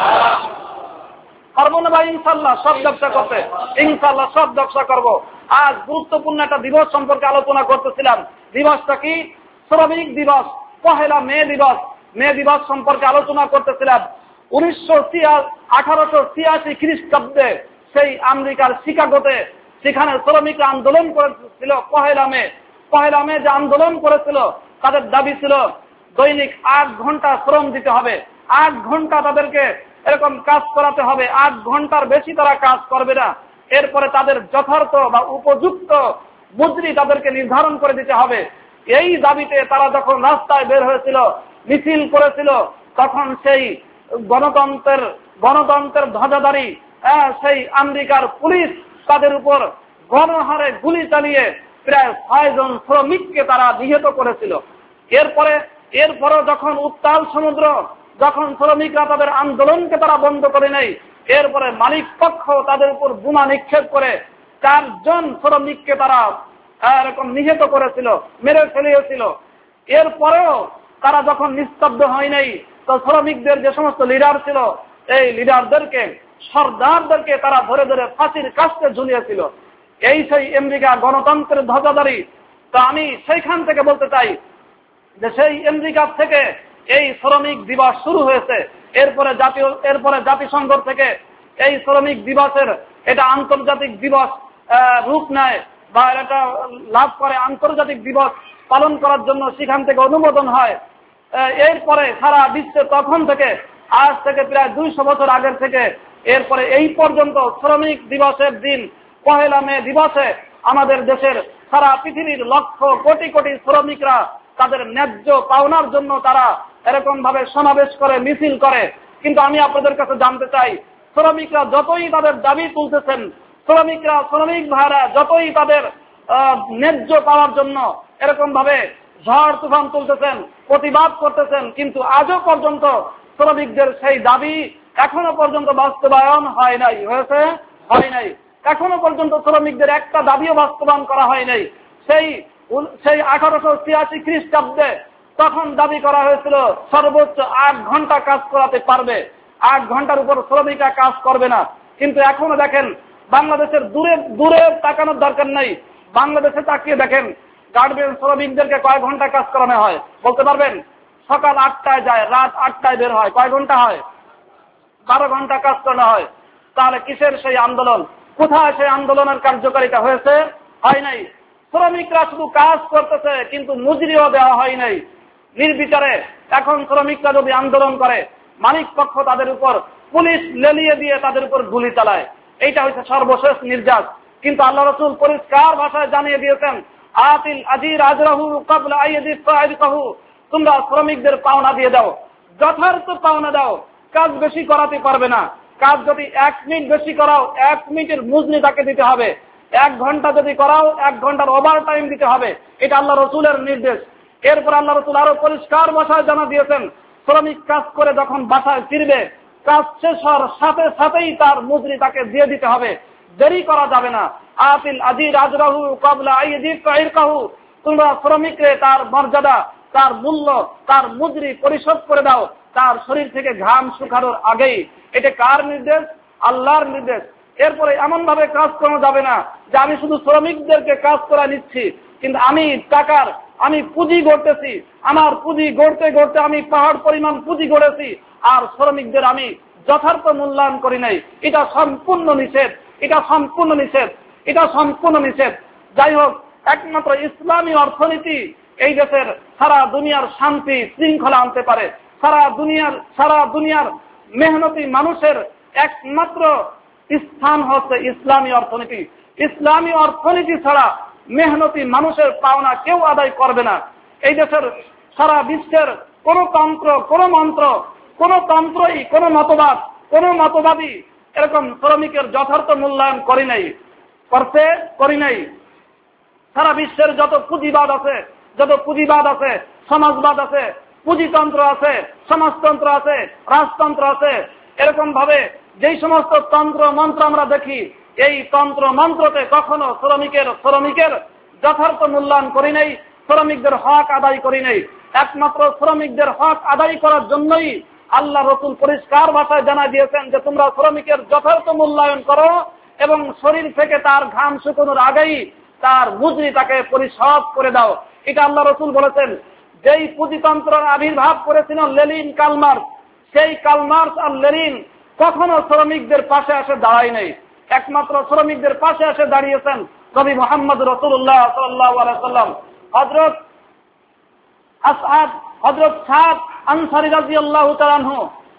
পারবো না ভাই ইনশাআল্লাহ সব ব্যবসা করতে? ইনশাআল্লাহ সব ব্যবসা করব। আজ গুরুত্বপূর্ণ একটা দিবস সম্পর্কে আলোচনা করতেছিলাম। দিবসটা কি? শ্রমিক দিবস, পহেলা মে দিবস। মে দিবস সম্পর্কে আলোচনা করতেছিলাম। উনিশশো আঠারোশো ছিয়াশি খ্রিস্টাব্দে সেই আমেরিকার শিকাগোতে, সেখানে শ্রমিকরা আন্দোলন করেছিল পহেলা মে। পহেলা মে যে আন্দোলন করেছিল, তাদের দাবি ছিল দৈনিক আট ঘন্টা শ্রম দিতে হবে, আট ঘন্টা তাদেরকে এরকম কাজ করাতে হবে, আট ঘন্টার বেশি তারা কাজ করবে না। এরপরে তাদের যথার্থ বা উপযুক্ত মজুরি তাদেরকে নির্ধারণ করে দিতে হবে। এই দাবিতে তারা যখন রাস্তায় বের হয়েছিল, মিছিল করেছিল, তখন সেই গণতন্ত্রের গণতন্ত্রের ধ্বজাধারী সেই আমেরিকার পুলিশ তাদের উপর গণহারে গুলি চালিয়ে প্রায় ছয় জন শ্রমিককে তারা নিহত করেছিল। এরপরে এরপরও যখন উত্তাল সমুদ্র, যখন শ্রমিকরা তাদের আন্দোলনকে তারা বন্ধ করে নেই, এরপরে মালিক পক্ষ তাদের উপর বোমা নিক্ষেপ করে চারজন শ্রমিককে তারা এরকম নিহত করেছিল, মেরে ফেলিয়েছিল। এরপরেও তারা যখন নিস্তব্ধ হয় নাই, তো শ্রমিকদের যে সমস্ত লিডার ছিল, এই লিডারদেরকে, সর্দারদেরকে তারা ধরে ধরে ফাঁসির কাস্তে ঝুলিয়েছিল। এই সেই আমেরিকা গণতন্ত্রের ধ্বজাধারী। তো আমি সেইখান থেকে বলতে চাই যে সেই আমেরিকা থেকে এই শ্রমিক দিবস শুরু হয়েছে। এরপরে জাতীয় এরপরে জাতিসংঘ থেকে এই শ্রমিক দিবসের এটা আন্তর্জাতিক দিবস রূপ নেয় বা এটা লাভ করে, আন্তর্জাতিক দিবস পালন করার জন্য সেখান থেকে অনুমোদন হয়। এরপরে সারা বিশ্বে তখন থেকে, আজ থেকে প্রায় দুইশো বছর আগের থেকে এরপরে এই পর্যন্ত শ্রমিক দিবসের দিন পহেলা মে দিবসে আমাদের দেশের সারা পৃথিবীর লক্ষ কোটি কোটি শ্রমিকরা তাদের ন্যায্য পাওনার জন্য তারা এরকম ভাবে সমাবেশ করে, মিছিল করে। কিন্তু আমি আপনাদের কাছে জানতে চাই, শ্রমিকরা যতই তাদের দাবি তুলতেছেন, শ্রমিকরা শ্রমিক ভাইরা যতই তাদের ন্যায্য পাওয়ার জন্য এরকম ভাবে ঝড় তুফান তুলতেছেন, প্রতিবাদ করতেছেন, কিন্তু আজও পর্যন্ত শ্রমিকদের সেই দাবি এখনো পর্যন্ত বাস্তবায়ন হয় নাই। হয়েছে? হয় নাই। এখনো পর্যন্ত শ্রমিকদের একটা দাবিও বাস্তবায়ন করা হয় নাই। সেই সেই আঠারোশো ছিয়াশি খ্রিস্টাব্দে তখন দাবি করা হয়েছিল সর্বোচ্চ আট ঘন্টা কাজ করাতে পারবে, আট ঘন্টার উপর শ্রমিকরা কাজ করবে না। কিন্তু এখনো দেখেন, বাংলাদেশের দূরে দূরে তাকানোর দরকার নেই, বাংলাদেশে তাকিয়ে দেখেন গার্মেন্টস শ্রমিকদেরকে কয় ঘন্টা কাজ করানো হয় বলতে পারবেন? সকাল আটটায় যায়, রাত আটটায় বের হয়, কয় ঘন্টা হয়? বারো ঘন্টা কাজ করানো হয়। তাহলে কিসের সেই আন্দোলন? কোথায় সেই আন্দোলনের কার্যকারিতা হয়েছে? হয় নাই। শ্রমিকরা শুধু কাজ করতেছে, কিন্তু মজুরিও দেওয়া হয় নাই নির্বিচারে। এখন শ্রমিকরা যদি আন্দোলন করে, মালিক পক্ষ তাদের উপর পুলিশ লেলিয়ে দিয়ে তাদের উপর গুলি চালায়। এইটা হচ্ছে সর্বশেষ নির্যাস। কিন্তু আল্লাহ রাসূল পরিষ্কার ভাষায় জানিয়ে দিয়েছেন, আতিল আজির আজরাহু ক্বাবলা আইয়াদিফ ফাইদতাহু, তোমরা শ্রমিকদের পাওনা দিয়ে দাও, যথার্থ পাওনা দাও। কাজ বেশি করাতে পারবে না, কাজ যদি এক মিনিট বেশি করাও, এক মিনিটের মজুরি তাকে দিতে হবে। এক ঘন্টা যদি করাও, এক ঘন্টার ওভার টাইম দিতে হবে। এটা আল্লাহ রসুলের নির্দেশ। এরপর আল্লাহ রসুল আরো পরিষ্কার ভাষায় জানা দিয়েছেন, শ্রমিক কাজ করে যখন বাসায় ফিরবে, কাজ শেষ হওয়ার সাথে সাথেই তার মজুরি তাকে দিয়ে দিতে হবে, দেরি করা যাবে না। আতিল আজির আজরাহু ক্বাবলা আইয়াদিফ ফাইরকাহু, তোমরা শ্রমিককে তার মর্যাদা, তার মূল্য, তার মজুরি পরিশোধ করে দাও তার শরীর থেকে ঘাম শুকানোর আগেই। এটা কার নির্দেশ? আল্লাহর নির্দেশ। এরপরে এমন ভাবে কাজ করা যাবে না যে আমি শুধু শ্রমিকদেরকে কাজ করা নিচ্ছি, কিন্তু আমি টাকার আমি পুঁজি গড়তেছি, আমার পুঁজি গড়তে গড়তে আমি পাহাড় পরিমাণ পুঁজি গড়েছি, আর শ্রমিকদের আমি যথার্থ মূল্যায়ন করি নাই। এটা সম্পূর্ণ নিষেধ, এটা সম্পূর্ণ নিষেধ, এটা সম্পূর্ণ নিষেধ। যাই হোক, একমাত্র ইসলামী অর্থনীতি এই দেশের সারা দুনিয়ার শান্তি শৃঙ্খলা আনতে পারে। সারা দুনিয়ার সারা দুনিয়ার মেহনতি মানুষের একমাত্র স্থান হচ্ছে ইসলামী অর্থনীতি। ইসলামী অর্থনীতি ছাড়া মেহনতি মানুষের পাওনা কেউ আদায় করবে না। এই দেশের সারা বিশ্বের কোন তন্ত্র, কোন মন্ত্র, কোন তন্ত্রই, কোন মতবাদ, কোন মতবাদী এরকম শ্রমিকের যথার্থ মূল্যায়ন করি নাই, করতে করি নাই। সারা বিশ্বের যত পুঁজিবাদ আছে, যত পুঁজিবাদ আছে, সমাজবাদ আছে, পুঁজিতন্ত্র আছে, সমাজতন্ত্র আছে, রাজতন্ত্র আছে, এরকম ভাবে যেই সমস্ত তন্ত্র মন্ত্র আমরা দেখি, এই তন্ত্র মন্ত্রতে কখনো শ্রমিকের শ্রমিকের যথার্থ মূল্যায়ন করি নাই, শ্রমিকদের হক আদায় করি নাই। একমাত্র শ্রমিকদের হক আদায় করার জন্যই আল্লাহ রসুল পরিষ্কার ভাষায় জানা দিয়েছেন যে তোমরা শ্রমিকের যথার্থ মূল্যায়ন করো এবং শরীর থেকে তার ঘাম শুকানোর আগেই তার মজুরি তাকে পরিশোধ করে দাও। এটা আল্লাহ রসুল বলেছেন। যেই পুঁজিতন্ত্রের আবির্ভাব করেছিল লেনিন, কার্লমার্কস, সেই কার্লমার্কস আর লেনিন কখনো শ্রমিকদের পাশে এসে দাঁড়ায় নাই। একমাত্র শ্রমিকদের পাশে এসে দাঁড়িয়েছেন নবী মুহাম্মদ রাসূলুল্লাহ সাল্লাল্লাহু আলাইহি ওয়াসাল্লাম। হযরত আসআদ, হযরত সাদ আনসারী রাদিয়াল্লাহু তাআলা আনহু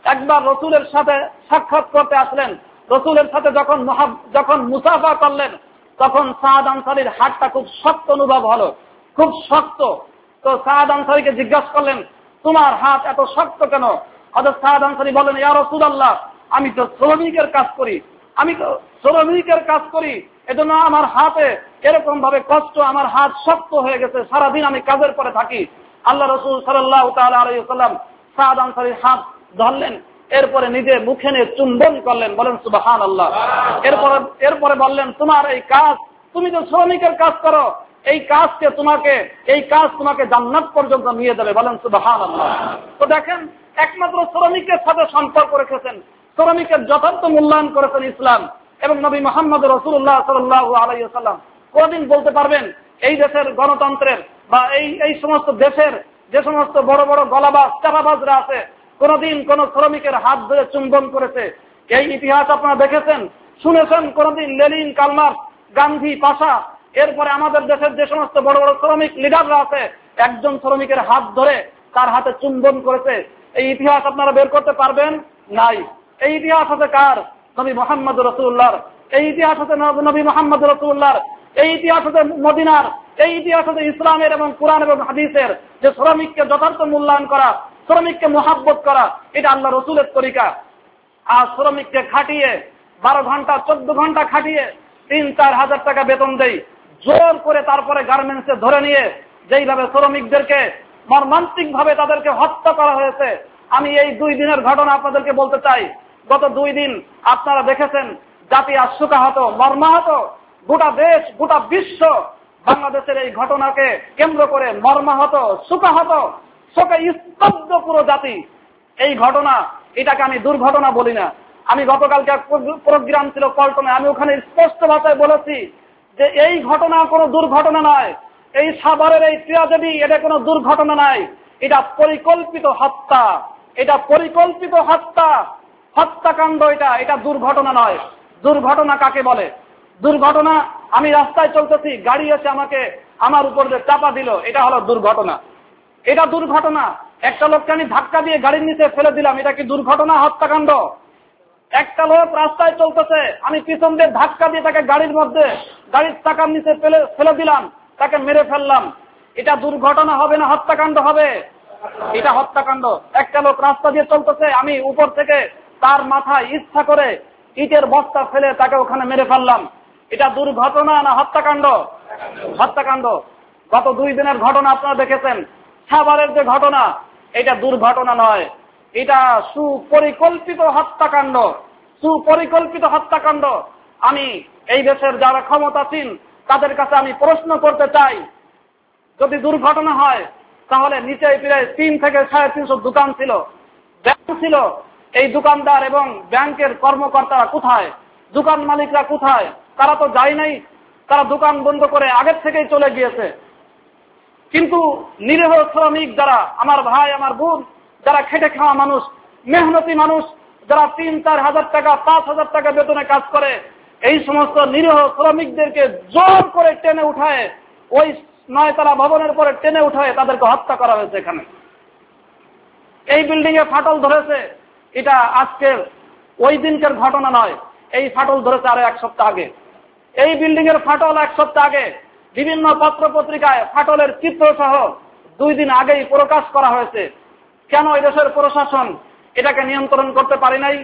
একবার রসুলের সাথে সাক্ষাৎ করতে আসলেন। রসুলের সাথে যখন যখন মুসাফা করলেন তখন সাদ আনসারীর হাতটা খুব শক্ত অনুভব হলো, খুব শক্ত। তো সাদ আনসারীকে জিজ্ঞাসা করলেন, তোমার হাত এত শক্ত কেন? হযরত সাদ আনসারী বলেন, ইয়া রাসূলুল্লাহ, আমি তো শ্রমিকের কাজ করি, আমি তো শ্রমিকের কাজ করি, এজন্য আমার হাতে এরকম ভাবে কষ্ট, আমার হাত শক্ত হয়ে গেছে, সারাদিন আমি কাজের পরে থাকি। আল্লাহ রাসূল সাল্লাল্লাহু তাআলা আলাইহি ওয়াসাল্লাম সাদ আনসারীর হাত ধরলেন, এরপরে নিজে মুখে নিয়ে চুম্বন করলেন, বলেন সুবহানাল্লাহ। এরপরে এরপরে বললেন, তোমার এই কাজ, তুমি তো শ্রমিকের কাজ করো, এই কাজকে তোমাকে এই কাজ তোমাকে জান্নাত পর্যন্ত নিয়ে যাবে, বলেন সুবহানাল্লাহ। তো দেখেন, একমাত্র শ্রমিকের সাথে সম্পর্ক রেখেছেন, শ্রমিকের যথার্থ মূল্যায়ন করেছেন ইসলাম এবং নবী মুহাম্মদ রাসূলুল্লাহ সাল্লাল্লাহু আলাইহি ওয়াসাল্লাম। কোনদিন বলতে পারবেন এই দেশের গণতন্ত্রের বা এই এই সমস্ত দেশের যে সমস্ত বড় বড় গলাবাজ চাপাবাজরা আছে, কোনদিন কোন শ্রমিকের হাত ধরে চুম্বন করেছে? এই ইতিহাস আপনারা দেখেছেন, শুনেছেন? কোনদিন লেনিন, কালমার্কস, গান্ধী, পাশা, এরপরে আমাদের দেশের যে সমস্ত বড় বড় শ্রমিক লিডাররা আছে, একজন শ্রমিকের হাত ধরে তার হাতে চুম্বন করেছে? এই ইতিহাস আপনারা বের করতে পারবেন? নাই। এই ইতিহাস আছে কার? নবী মুহাম্মদ রাসূলুল্লাহর। এই ইতিহাস আছে নবী মুহাম্মদ রাসূলুল্লাহর। এই ইতিহাস আছে মদিনার। এই ইতিহাস আছে ইসলামের এবং কোরআন এবং হাদিসের, যে শ্রমিককে যথার্থ মূল্যায়ন করা, শ্রমিককে মোহাব্বত করা, এটা আল্লাহ রসুলের তরিকা। আর শ্রমিককে খাটিয়ে বারো ঘন্টা চোদ্দ ঘন্টা খাটিয়ে তিন চার হাজার টাকা বেতন দেয়, জোর করে তারপরে গার্মেন্টসে ধরে নিয়ে যেইভাবে শ্রমিকদেরকে মর্মান্তিক ভাবে তাদেরকে হত্যা করা হয়েছে, আমি এই দুই দিনের ঘটনা আপনাদেরকে বলতে চাই। গত দুই দিন আপনারা দেখেছেন, জাতি আশঙ্কাহত, মর্মাহত, গোটা দেশ গোটা বিশ্ব বাংলাদেশের এই ঘটনাকে কেন্দ্র করে মর্মাহত, শোকাহত, শোকে স্তব্ধ পুরো জাতি। এই ঘটনা, এটাকে আমি দুর্ঘটনা বলি না। আমি গতকালকে প্রোগ্রাম ছিল পল্টনে, আমি ওখানে স্পষ্ট ভাষায় বলেছি যে এই ঘটনা কোনো দুর্ঘটনা নয়, এই সাভারের এই ট্র্যাজেডি এটা কোনো দুর্ঘটনা নয়, এটা পরিকল্পিত হত্যা, এটা পরিকল্পিত হত্যা, হত্যাকাণ্ড। এটা এটা দুর্ঘটনা নয়। দুর্ঘটনা কাকে বলে? দুর্ঘটনা, আমি রাস্তায় চলতেছি, গাড়ি এসে আমাকে আমার উপর দিয়ে চাপা দিল, এটা হলো দুর্ঘটনা। এটা দুর্ঘটনা। একটা লোককে আমি ধাক্কা দিয়ে গাড়ির নিচে ফেলে দিলাম, এটা কি দুর্ঘটনা, হত্যাকাণ্ড? একটা লোক রাস্তায় চলতেছে, আমি পিছন দিয়ে ধাক্কা দিয়ে তাকে গাড়ির মধ্যে গাড়ির চাকার নিচে ফেলে ফেলে দিলাম, তাকে মেরে ফেললাম, এটা দুর্ঘটনা হবে না হত্যাকাণ্ড হবে? এটা হত্যাকাণ্ড। একটা লোক রাস্তা দিয়ে চলতেছে, আমি উপর থেকে তার মাথায় ইচ্ছা করে ইটের বস্তা ফেলে তাকে ওখানে মেরে ফেললাম, এটা দুর্ঘটনা না হত্যাকাণ্ড? হত্যাকাণ্ড। গত দুই দিনের ঘটনা আপনারা দেখেছেন, সাভারের যে ঘটনা, এটা দুর্ঘটনা নয়, এটা সুপরিকল্পিত হত্যাকাণ্ড, সুপরিকল্পিত হত্যাকাণ্ড। আমি এই দেশের যারা ক্ষমতাসীন তাদের কাছে আমি প্রশ্ন করতে চাই, যদি দুর্ঘটনা হয় তাহলে নিচে প্রায় তিন থেকে সাড়ে তিনশো দোকান ছিল, ব্যাংক ছিল, এই দোকানদার এবং ব্যাংকের কর্মকর্তারা কোথায়? দোকান মালিকরা কোথায়? তারা তো যায় নাই, তারা দোকান বন্ধ করে আগের থেকেই চলে গিয়েছে। কিন্তু নিরীহ শ্রমিক যারা, আমার ভাই আমার বোন, যারা খেটে খাওয়া মানুষ, মেহনতি মানুষ, যারা তিন চার হাজার টাকা পাঁচ হাজার টাকা বেতনে কাজ করে, এই সমস্ত নিরীহ শ্রমিকদেরকে জোর করে টেনে উঠায় ওই নয়তলা ভবনের পরে টেনে উঠায় তাদেরকে হত্যা করা হয়েছে। এখানে এই বিল্ডিং এ ফাটল ধরেছে, এটা আজকের ওই দিনকার ঘটনা নয়, এই ফাটল ধরেছে আরো এক সপ্তাহ আগে। এই বিল্ডিং এর ফাটল এক সপ্তাহ আগে বিভিন্ন পত্র পত্রিকায় ফাটলের চিত্র সহ দুই দিন আগেই প্রকাশ করা হয়েছে। কেন এই দেশের প্রশাসন এটাকে নিয়ন্ত্রণ করতে পারে নাই?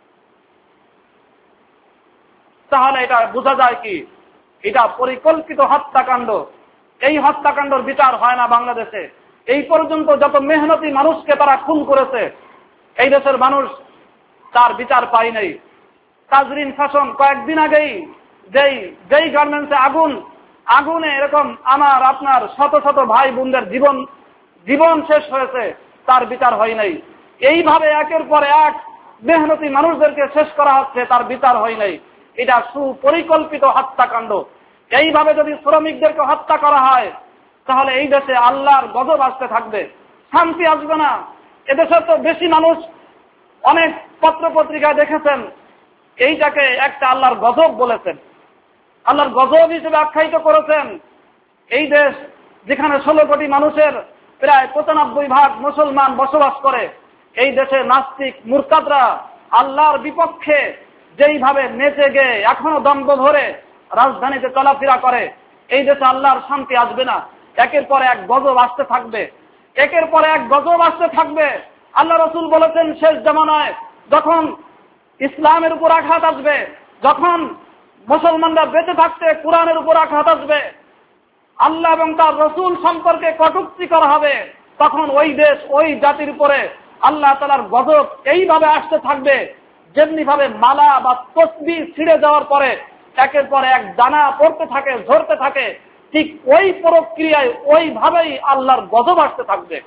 তাহলে এটা বোঝা যায় কি, এটা পরিকল্পিত হত্যাকাণ্ড। এই হত্যাকাণ্ডের বিচার হয় না বাংলাদেশে। এই পর্যন্ত যত মেহনতি মানুষকে তারা খুন করেছে, এই দেশের মানুষ তার বিচার পায় নাই। তাজরিন ফ্যাশন কয়েকদিন আগেই যেই যেই গার্মেন্টসে আগুন আগুনে এরকম আমার আপনার শত শত ভাই বোনদের জীবন জীবন শেষ হয়েছে, তার বিচার হয় নাই। এইভাবে একের পর এক মেহনতি মানুষদেরকে শেষ করা হচ্ছে, তার বিচার হয় নাই। এটা সুপরিকল্পিত হত্যাকাণ্ড। এইভাবে যদি শ্রমিকদেরকে হত্যা করা হয় তাহলে এই দেশে আল্লাহর গজব আসতে থাকবে, শান্তি আসবে না। এদেশে তো বেশি মানুষ, অনেক পত্র পত্রিকায় দেখেছেন এইটাকে একটা আল্লাহর গজব বলেছেন, আল্লাহর গজব হিসেবে আখ্যায়িত করেছেন। এই দেশ যেখানে ষোলো কোটি মানুষের প্রায় পঁচানব্বই ভাগ মুসলমান বসবাস করে, এই দেশে নাস্তিক মুরতাদরা আল্লাহর বিপক্ষে যেইভাবে নেচে গিয়ে এখনো দম্ভ ভরে রাজধানীতে চলাফেরা করে, এই দেশে আল্লাহর শান্তি আসবে না। একের পর এক গজব আসতে থাকবে, একের পর এক গজব আসতে থাকবে। আল্লাহ রাসূল বলেছেন, শেষ জামানায় যখন ইসলামের উপর আঘাত আসবে, যখন মুসলমানরা বেঁচে থাকতে কোরআনের উপর আঘাত আসবে, আল্লাহ এবং তার রাসূল সম্পর্কে কটূক্তি করা হবে, তখন ওই দেশ ওই জাতির উপরে আল্লাহ তাআলার গজব এইভাবে আসতে থাকবে, যেমনি ভাবে মালা বা তসবিহ ছিঁড়ে যাওয়ার পরে একের পর এক দানা পড়তে থাকে, ঝরতে থাকে, ঠিক ওই প্রক্রিয়ায় ওইভাবেই আল্লাহর গজব আসতে থাকবে।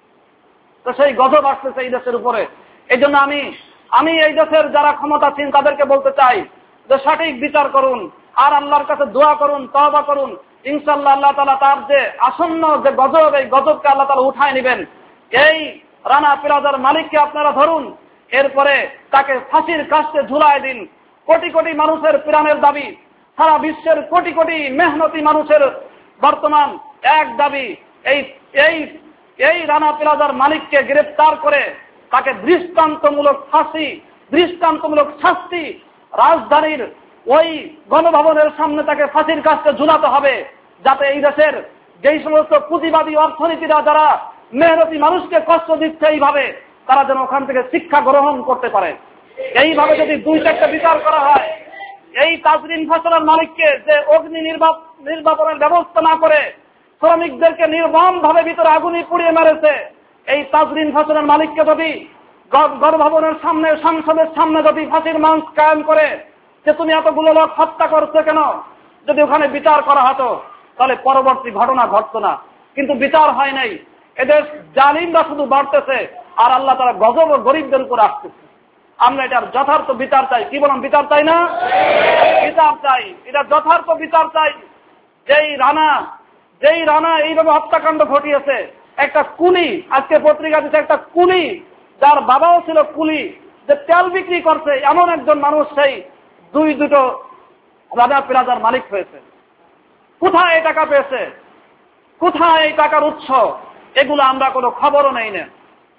তো সেই গজব আসতেছে এই দেশের উপরে। এই জন্য আমি আমি এই দেশের যারা ক্ষমতাসীন তাদেরকে বলতে চাই যে সঠিক বিচার করুন, আর আল্লাহর কাছে দোয়া করুন, তওবা করুন। ইনশাআল্লাহ আল্লাহ তাআলা তার যে আসন্ন যে গজব, এই গজবকে আল্লাহ তাআলা উঠায় নেবেন। এই রানা প্লাজার মালিককে আপনারা ধরুন, এরপরে তাকে ফাঁসির কাস্টে ঝুলায় দিন। কোটি কোটি মানুষের প্রাণের দাবি, সারা বিশ্বের কোটি কোটি মেহনতি মানুষের বর্তমান এক দাবি, এই এই এই রানা প্লাজার মালিককে গ্রেফতার করে তাকে দৃষ্টান্তমূলক ফাঁসি, দৃষ্টান্তমূলক শাস্তি, রাজধানীর ওই গণভবনের সামনে তাকে ফাঁসির কাস্টে ঝুলাতে হবে, যাতে এই দেশের যেই সমস্ত পুঁজিবাদী অর্থনীতিরা যারা মেহনতি মানুষকে কষ্ট দিচ্ছে এইভাবে, তারা যেন ওখান থেকে শিক্ষা গ্রহণ করতে পারে। এইভাবে যদি দুই চারটা বিচার করা হয়, এই তাজরিন ফসলের মালিককে যে অগ্নি নির্বাপনের ব্যবস্থা না করে শ্রমিকদেরকে নির্মম ভাবে ভিতরে আগুনি পুড়িয়ে মেরেছে, এই তাজরিন ফসলের মালিককে যদি গণভবনের সামনে, সংসদের সামনে যদি ফাঁসির মঞ্চ কায়েম করে যে তুমি এতগুলো লোক হত্যা করছো কেন, যদি ওখানে বিচার করা হতো তাহলে পরবর্তী ঘটনা ঘটতো না। কিন্তু বিচার হয় নাই। এদের জালিমরা শুধু বাড়তেছে, আর আল্লাহ তারা গজব ও গরিবদের উপর আসতেছে। আমরা এটার যথার্থ বিচার চাই। কি বললাম, বিচার চাই না? বিচার চাই, এটা যথার্থ বিচার চাই। যেই রানা যেই রানা এইভাবে হত্যাকাণ্ড ঘটিয়েছে, একটা কুলি, আজকে পত্রিকা দিচ্ছে একটা কুলি, যার বাবাও ছিল কুলি, যে তেল বিক্রি করছে, এমন একজন মানুষ সেই দুই দুটো রানা প্লাজার মালিক হয়েছে। কোথায় এই টাকা পেয়েছে, কোথায় এই টাকার উৎস, এগুলো আমরা কোনো খবরও নেই না।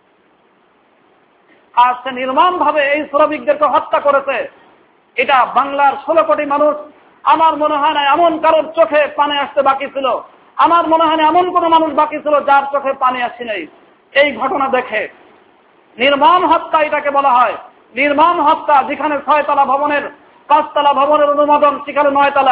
আর সে নির্মম ভাবে এই শ্রমিকদেরকে হত্যা করেছে। এটা বাংলার ষোলো কোটি মানুষ, আমার মনে হয় না এমন কারোর চোখে পানি আসতে বাকি ছিল, আমার মনে হয় না এমন কোন মানুষ বাকি ছিল যার চোখে পানি আসছে নাই এই ঘটনা দেখে। নির্মম হত্যা এটাকে বলা হয়, নির্মম হত্যা। যেখানে ছয়তলা ভবনের, পাঁচতলা ভবনের অনুমোদন, সেখানে নয়তলা।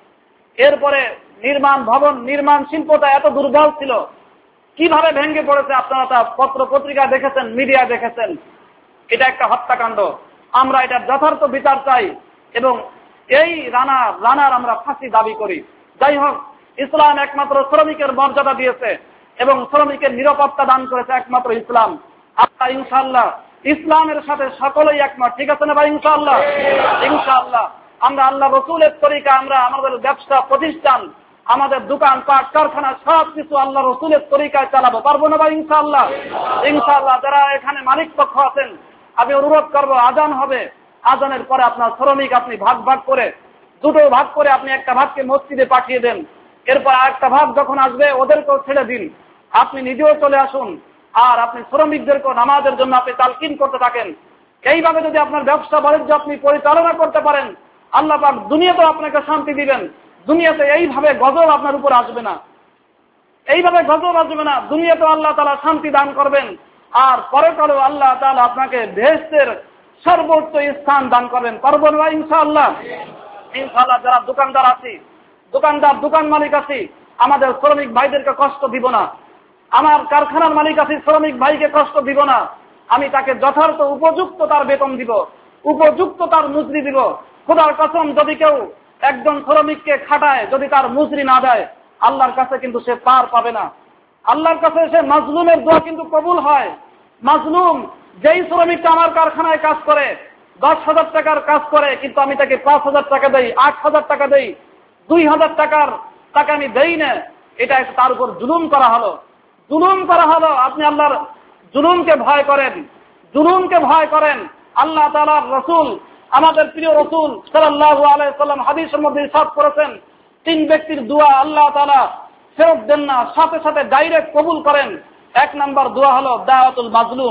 এরপরে নির্মাণ ভবন, নির্মাণ শিল্পটা এত দুর্বল ছিল, কিভাবে ভেঙে পড়েছে আপনারা তা পত্র পত্রিকা দেখেছেন, মিডিয়া দেখেছেন। এটা একটা হত্যাকাণ্ড। আমরা এটার যথার্থ বিচার চাই এবং এই রানা রানার আমরা ফাঁসি দাবি করি। যাই হোক, ইসলাম একমাত্র শ্রমিকের মর্যাদা দিয়েছে এবং শ্রমিকের নিরাপত্তা দান করেছে একমাত্র ইসলাম। আমরা ইনশাআল্লাহ ইসলামের সাথে সকলেই একমত, ঠিক আছে না ভাই? ইনশাআল্লাহ ইনশাআল্লাহ আমরা আল্লাহ রসুলের তরিকা, আমরা আমাদের ব্যবসা প্রতিষ্ঠান, আমাদের দোকান পাট কারখানা সব কিছু আল্লাহ রসুলের তরিকায় চালাবো, পারবো না ভাই? ইনশাআল্লাহ ইনশাআল্লাহ যারা এখানে মালিক পক্ষ আছেন, আমি অনুরোধ করবো, আজান হবে, আজানের পরে আপনার শ্রমিক আপনি ভাগ ভাগ করে, দুটো ভাগ করে আপনি একটা ভাগকে মসজিদে পাঠিয়ে দেন। এরপর আরেকটা ভাগ যখন আসবে ওদেরকেও ছেড়ে দিন, আপনি নিজেও চলে আসুন, আর আপনি শ্রমিকদেরকেও নামাজের জন্য আপনি তালকিন করতে থাকেন। এইভাবে যদি আপনার ব্যবসা বাণিজ্য আপনি পরিচালনা করতে পারেন, আল্লাহ পাক দুনিয়াতেও আপনাকে শান্তি দিবেন। দুনিয়াতে এইভাবে গজব আপনার উপর আসবে না, এইভাবে গজব আসবে না। দুনিয়াতেও আল্লাহ তাআলা শান্তি দান করবেন, আর পরকালেও আল্লাহ তাআলা আপনাকে বেহেশতের সর্বোচ্চ স্থান দান করবেন। পারবো না ইনশাআল্লাহ? ইনশাআল্লাহ যারা দোকানদার আছি, দোকানদার দোকান মালিক আছি, আমাদের শ্রমিক ভাইদেরকে কষ্ট দিব না। আমার কারখানার মালিক আছি, শ্রমিক ভাইকে কষ্ট দিব না। আমি তাকে যথার্থ উপযুক্ত তার বেতন দিব, উপযুক্ত তার মজুরি দিব। খোদার কসম, যদি কেউ একজন শ্রমিককে খাটায়, যদি তার মজুরি না দেয়, আল্লাহর কাছে কিন্তু সে পার পাবে না। আল্লাহর কাছে সে মাজলুমের দোয়া কিন্তু কবুল হয়। মাজলুম যেই শ্রমিকটা আমার কারখানায় কাজ করে, দশ হাজার টাকার কাজ করে, কিন্তু আমি তাকে পাঁচ হাজার টাকা দেই, আট হাজার টাকা দেই, দুই হাজার টাকার টাকা আমি দেই না, এটা তার উপর জুলুম করা হলো, জুলুম করা হলো। আপনি আল্লাহর জুলুমকে ভয় করেন, জুলুমকে ভয় করেন। আল্লাহ তাআলার রাসূল, আমাদের প্রিয় রাসূল সাল্লাল্লাহু আলাইহি সাল্লাম হাদিসের মধ্যে ইরশাদ করেছেন, তিন ব্যক্তির দোয়া আল্লাহ তাআলা ফেরত দেন না, সাথে সাথে ডাইরেক্ট কবুল করেন। এক নাম্বার দোয়া হলো দাওয়াতুল মাজলুম,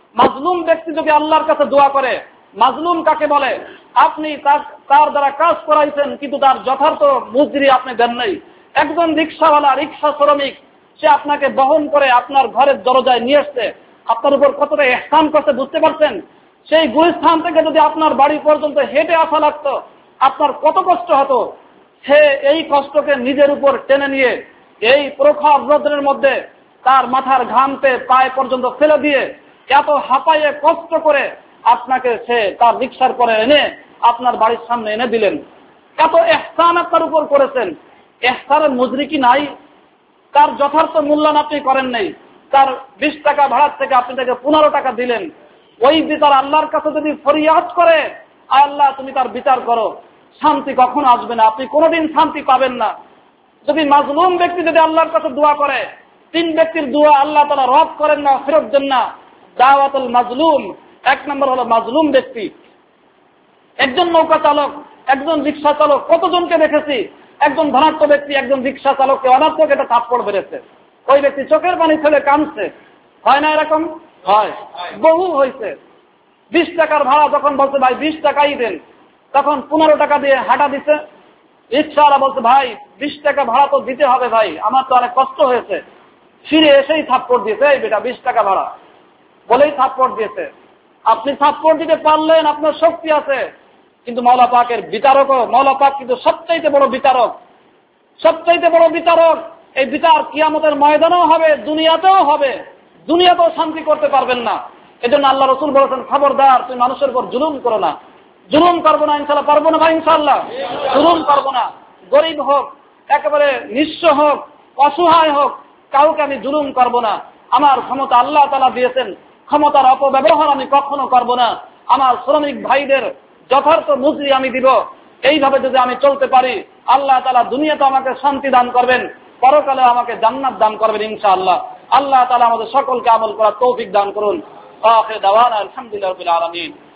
মাজলুম ব্যক্তি যদি আল্লাহর কাছে দোয়া করে, মাজলুম কাকে বলে? আপনি তার দ্বারা কাজ করাইছেন কিন্তু তার যথার্থ মজুরি আপনি দেন নাই। একজন রিক্সাওয়ালা, রিক্সা শ্রমিক, সে আপনাকে বহন করে আপনার ঘরের দরজায় নিয়ে আসছে, আপনার উপর কতটা ইহসান করতে বুঝতে পারছেন? সেই গুলিস্থান থেকে যদি আপনার বাড়ি পর্যন্ত হেঁটে আসা লাগতো, আপনার কত কষ্ট হতো। সে এই কষ্টকে নিজের উপর টেনে নিয়ে এই প্রখর রোদ্রের মধ্যে তার মাথার ঘামতে পায়ে পর্যন্ত ফেলে দিয়ে এত হাঁপাইয়ে কষ্ট করে আপনাকে সে তার রিক্সার করে এনে আপনার বাড়ির সামনে এনে দিলেন। এত ইহসান আপনার উপর করেছেন, ইহসানের মজুরি কি নাই? তার যথার্থ মূল্যায়ন আপনি করেন নাই। তার বিশ টাকা ভাড়ার থেকে আপনি তাকে পনেরো টাকা দিলেন। ওই বিচার আল্লাহর কাছে যদি ফরিয়াদ করে, আল্লাহ তুমি তার বিচার করো, শান্তি কখনো আসবে না, আপনি কোনোদিন শান্তি পাবেন না। যদি মাজলুম ব্যক্তি যদি আল্লাহর কাছে দোয়া করে, তিন ব্যক্তির দোয়া আল্লাহ তাআলা রদ করেন না, ফেরত দেন না। দাওয়াতুল মাজলুম, এক নম্বর হলো মাজলুম ব্যক্তি। একজন নৌকা চালক, একজন রিক্সা চালক, কতজনকে দেখেছি একজন ধনাঢ্য ব্যক্তি একজন রিক্সা চালককে অনার্থক একটা থাপ্পড় মেরেছে, ওই ব্যক্তি চোখের পানি ফেলে কাঁদছে। হয় না এরকম? হয়, বহু হয়েছে। বিশ টাকার ভাড়া যখন বলছে ভাই বিশ টাকাই দেন, তখন পনেরো টাকা দিয়ে হাঁটা দিছে। রিক্সাওয়ালা বলছে ভাই বিশ টাকা ভাড়া তো দিতে হবে ভাই, আমার তো অনেক কষ্ট হয়েছে। ফিরে এসেই থাপ্পড় দিয়েছে, এই বেটা বিশ টাকা ভাড়া বলেই থাপ্পড় দিয়েছে। আপনি থাপ্পড় দিতে পারলেন, আপনার শক্তি আছে, কিন্তু মওলা পাকের বিচারকও, মওলা পাক কিন্তু সবচাইতে বড় বিচারক, সবচাইতে বড় বিচারক। এই বিচার কিয়ামতের ময়দানেও হবে, দুনিয়াতেও হবে, দুনিয়াতেও শান্তি করতে পারবেন না। এজন্য আল্লাহ রাসূল বলেছেন, খবরদার তুমি মানুষের উপর জুলুম করো না। জুলুম করবো না, ইনশাআল্লাহ পারবো না ভাই, ইনশাআল্লাহ জুলুম করবো না। গরিব হোক, একেবারে নিঃস্ব হোক, অসহায় হোক, কাউকে আমি জুলুম করবো না। আমার ক্ষমতা আল্লাহ তাআলা দিয়েছেন, ক্ষমতার অপব্যবহার আমি কখনো করবো না। আমার শ্রমিক ভাইদের যথার্থ মজুরি আমি দিব। এইভাবে যদি আমি চলতে পারি, আল্লাহ তাআলা দুনিয়াতে আমাকে শান্তি দান করবেন, পরকালে আমাকে জান্নাত দান করবেন ইনশাআল্লাহ। আল্লাহ তাআলা আমাদের সকলকে আমল করার তৌফিক দান করুন। আখির দাওয়ানা আলহামদুলিল্লাহি রাব্বিল আলামিন।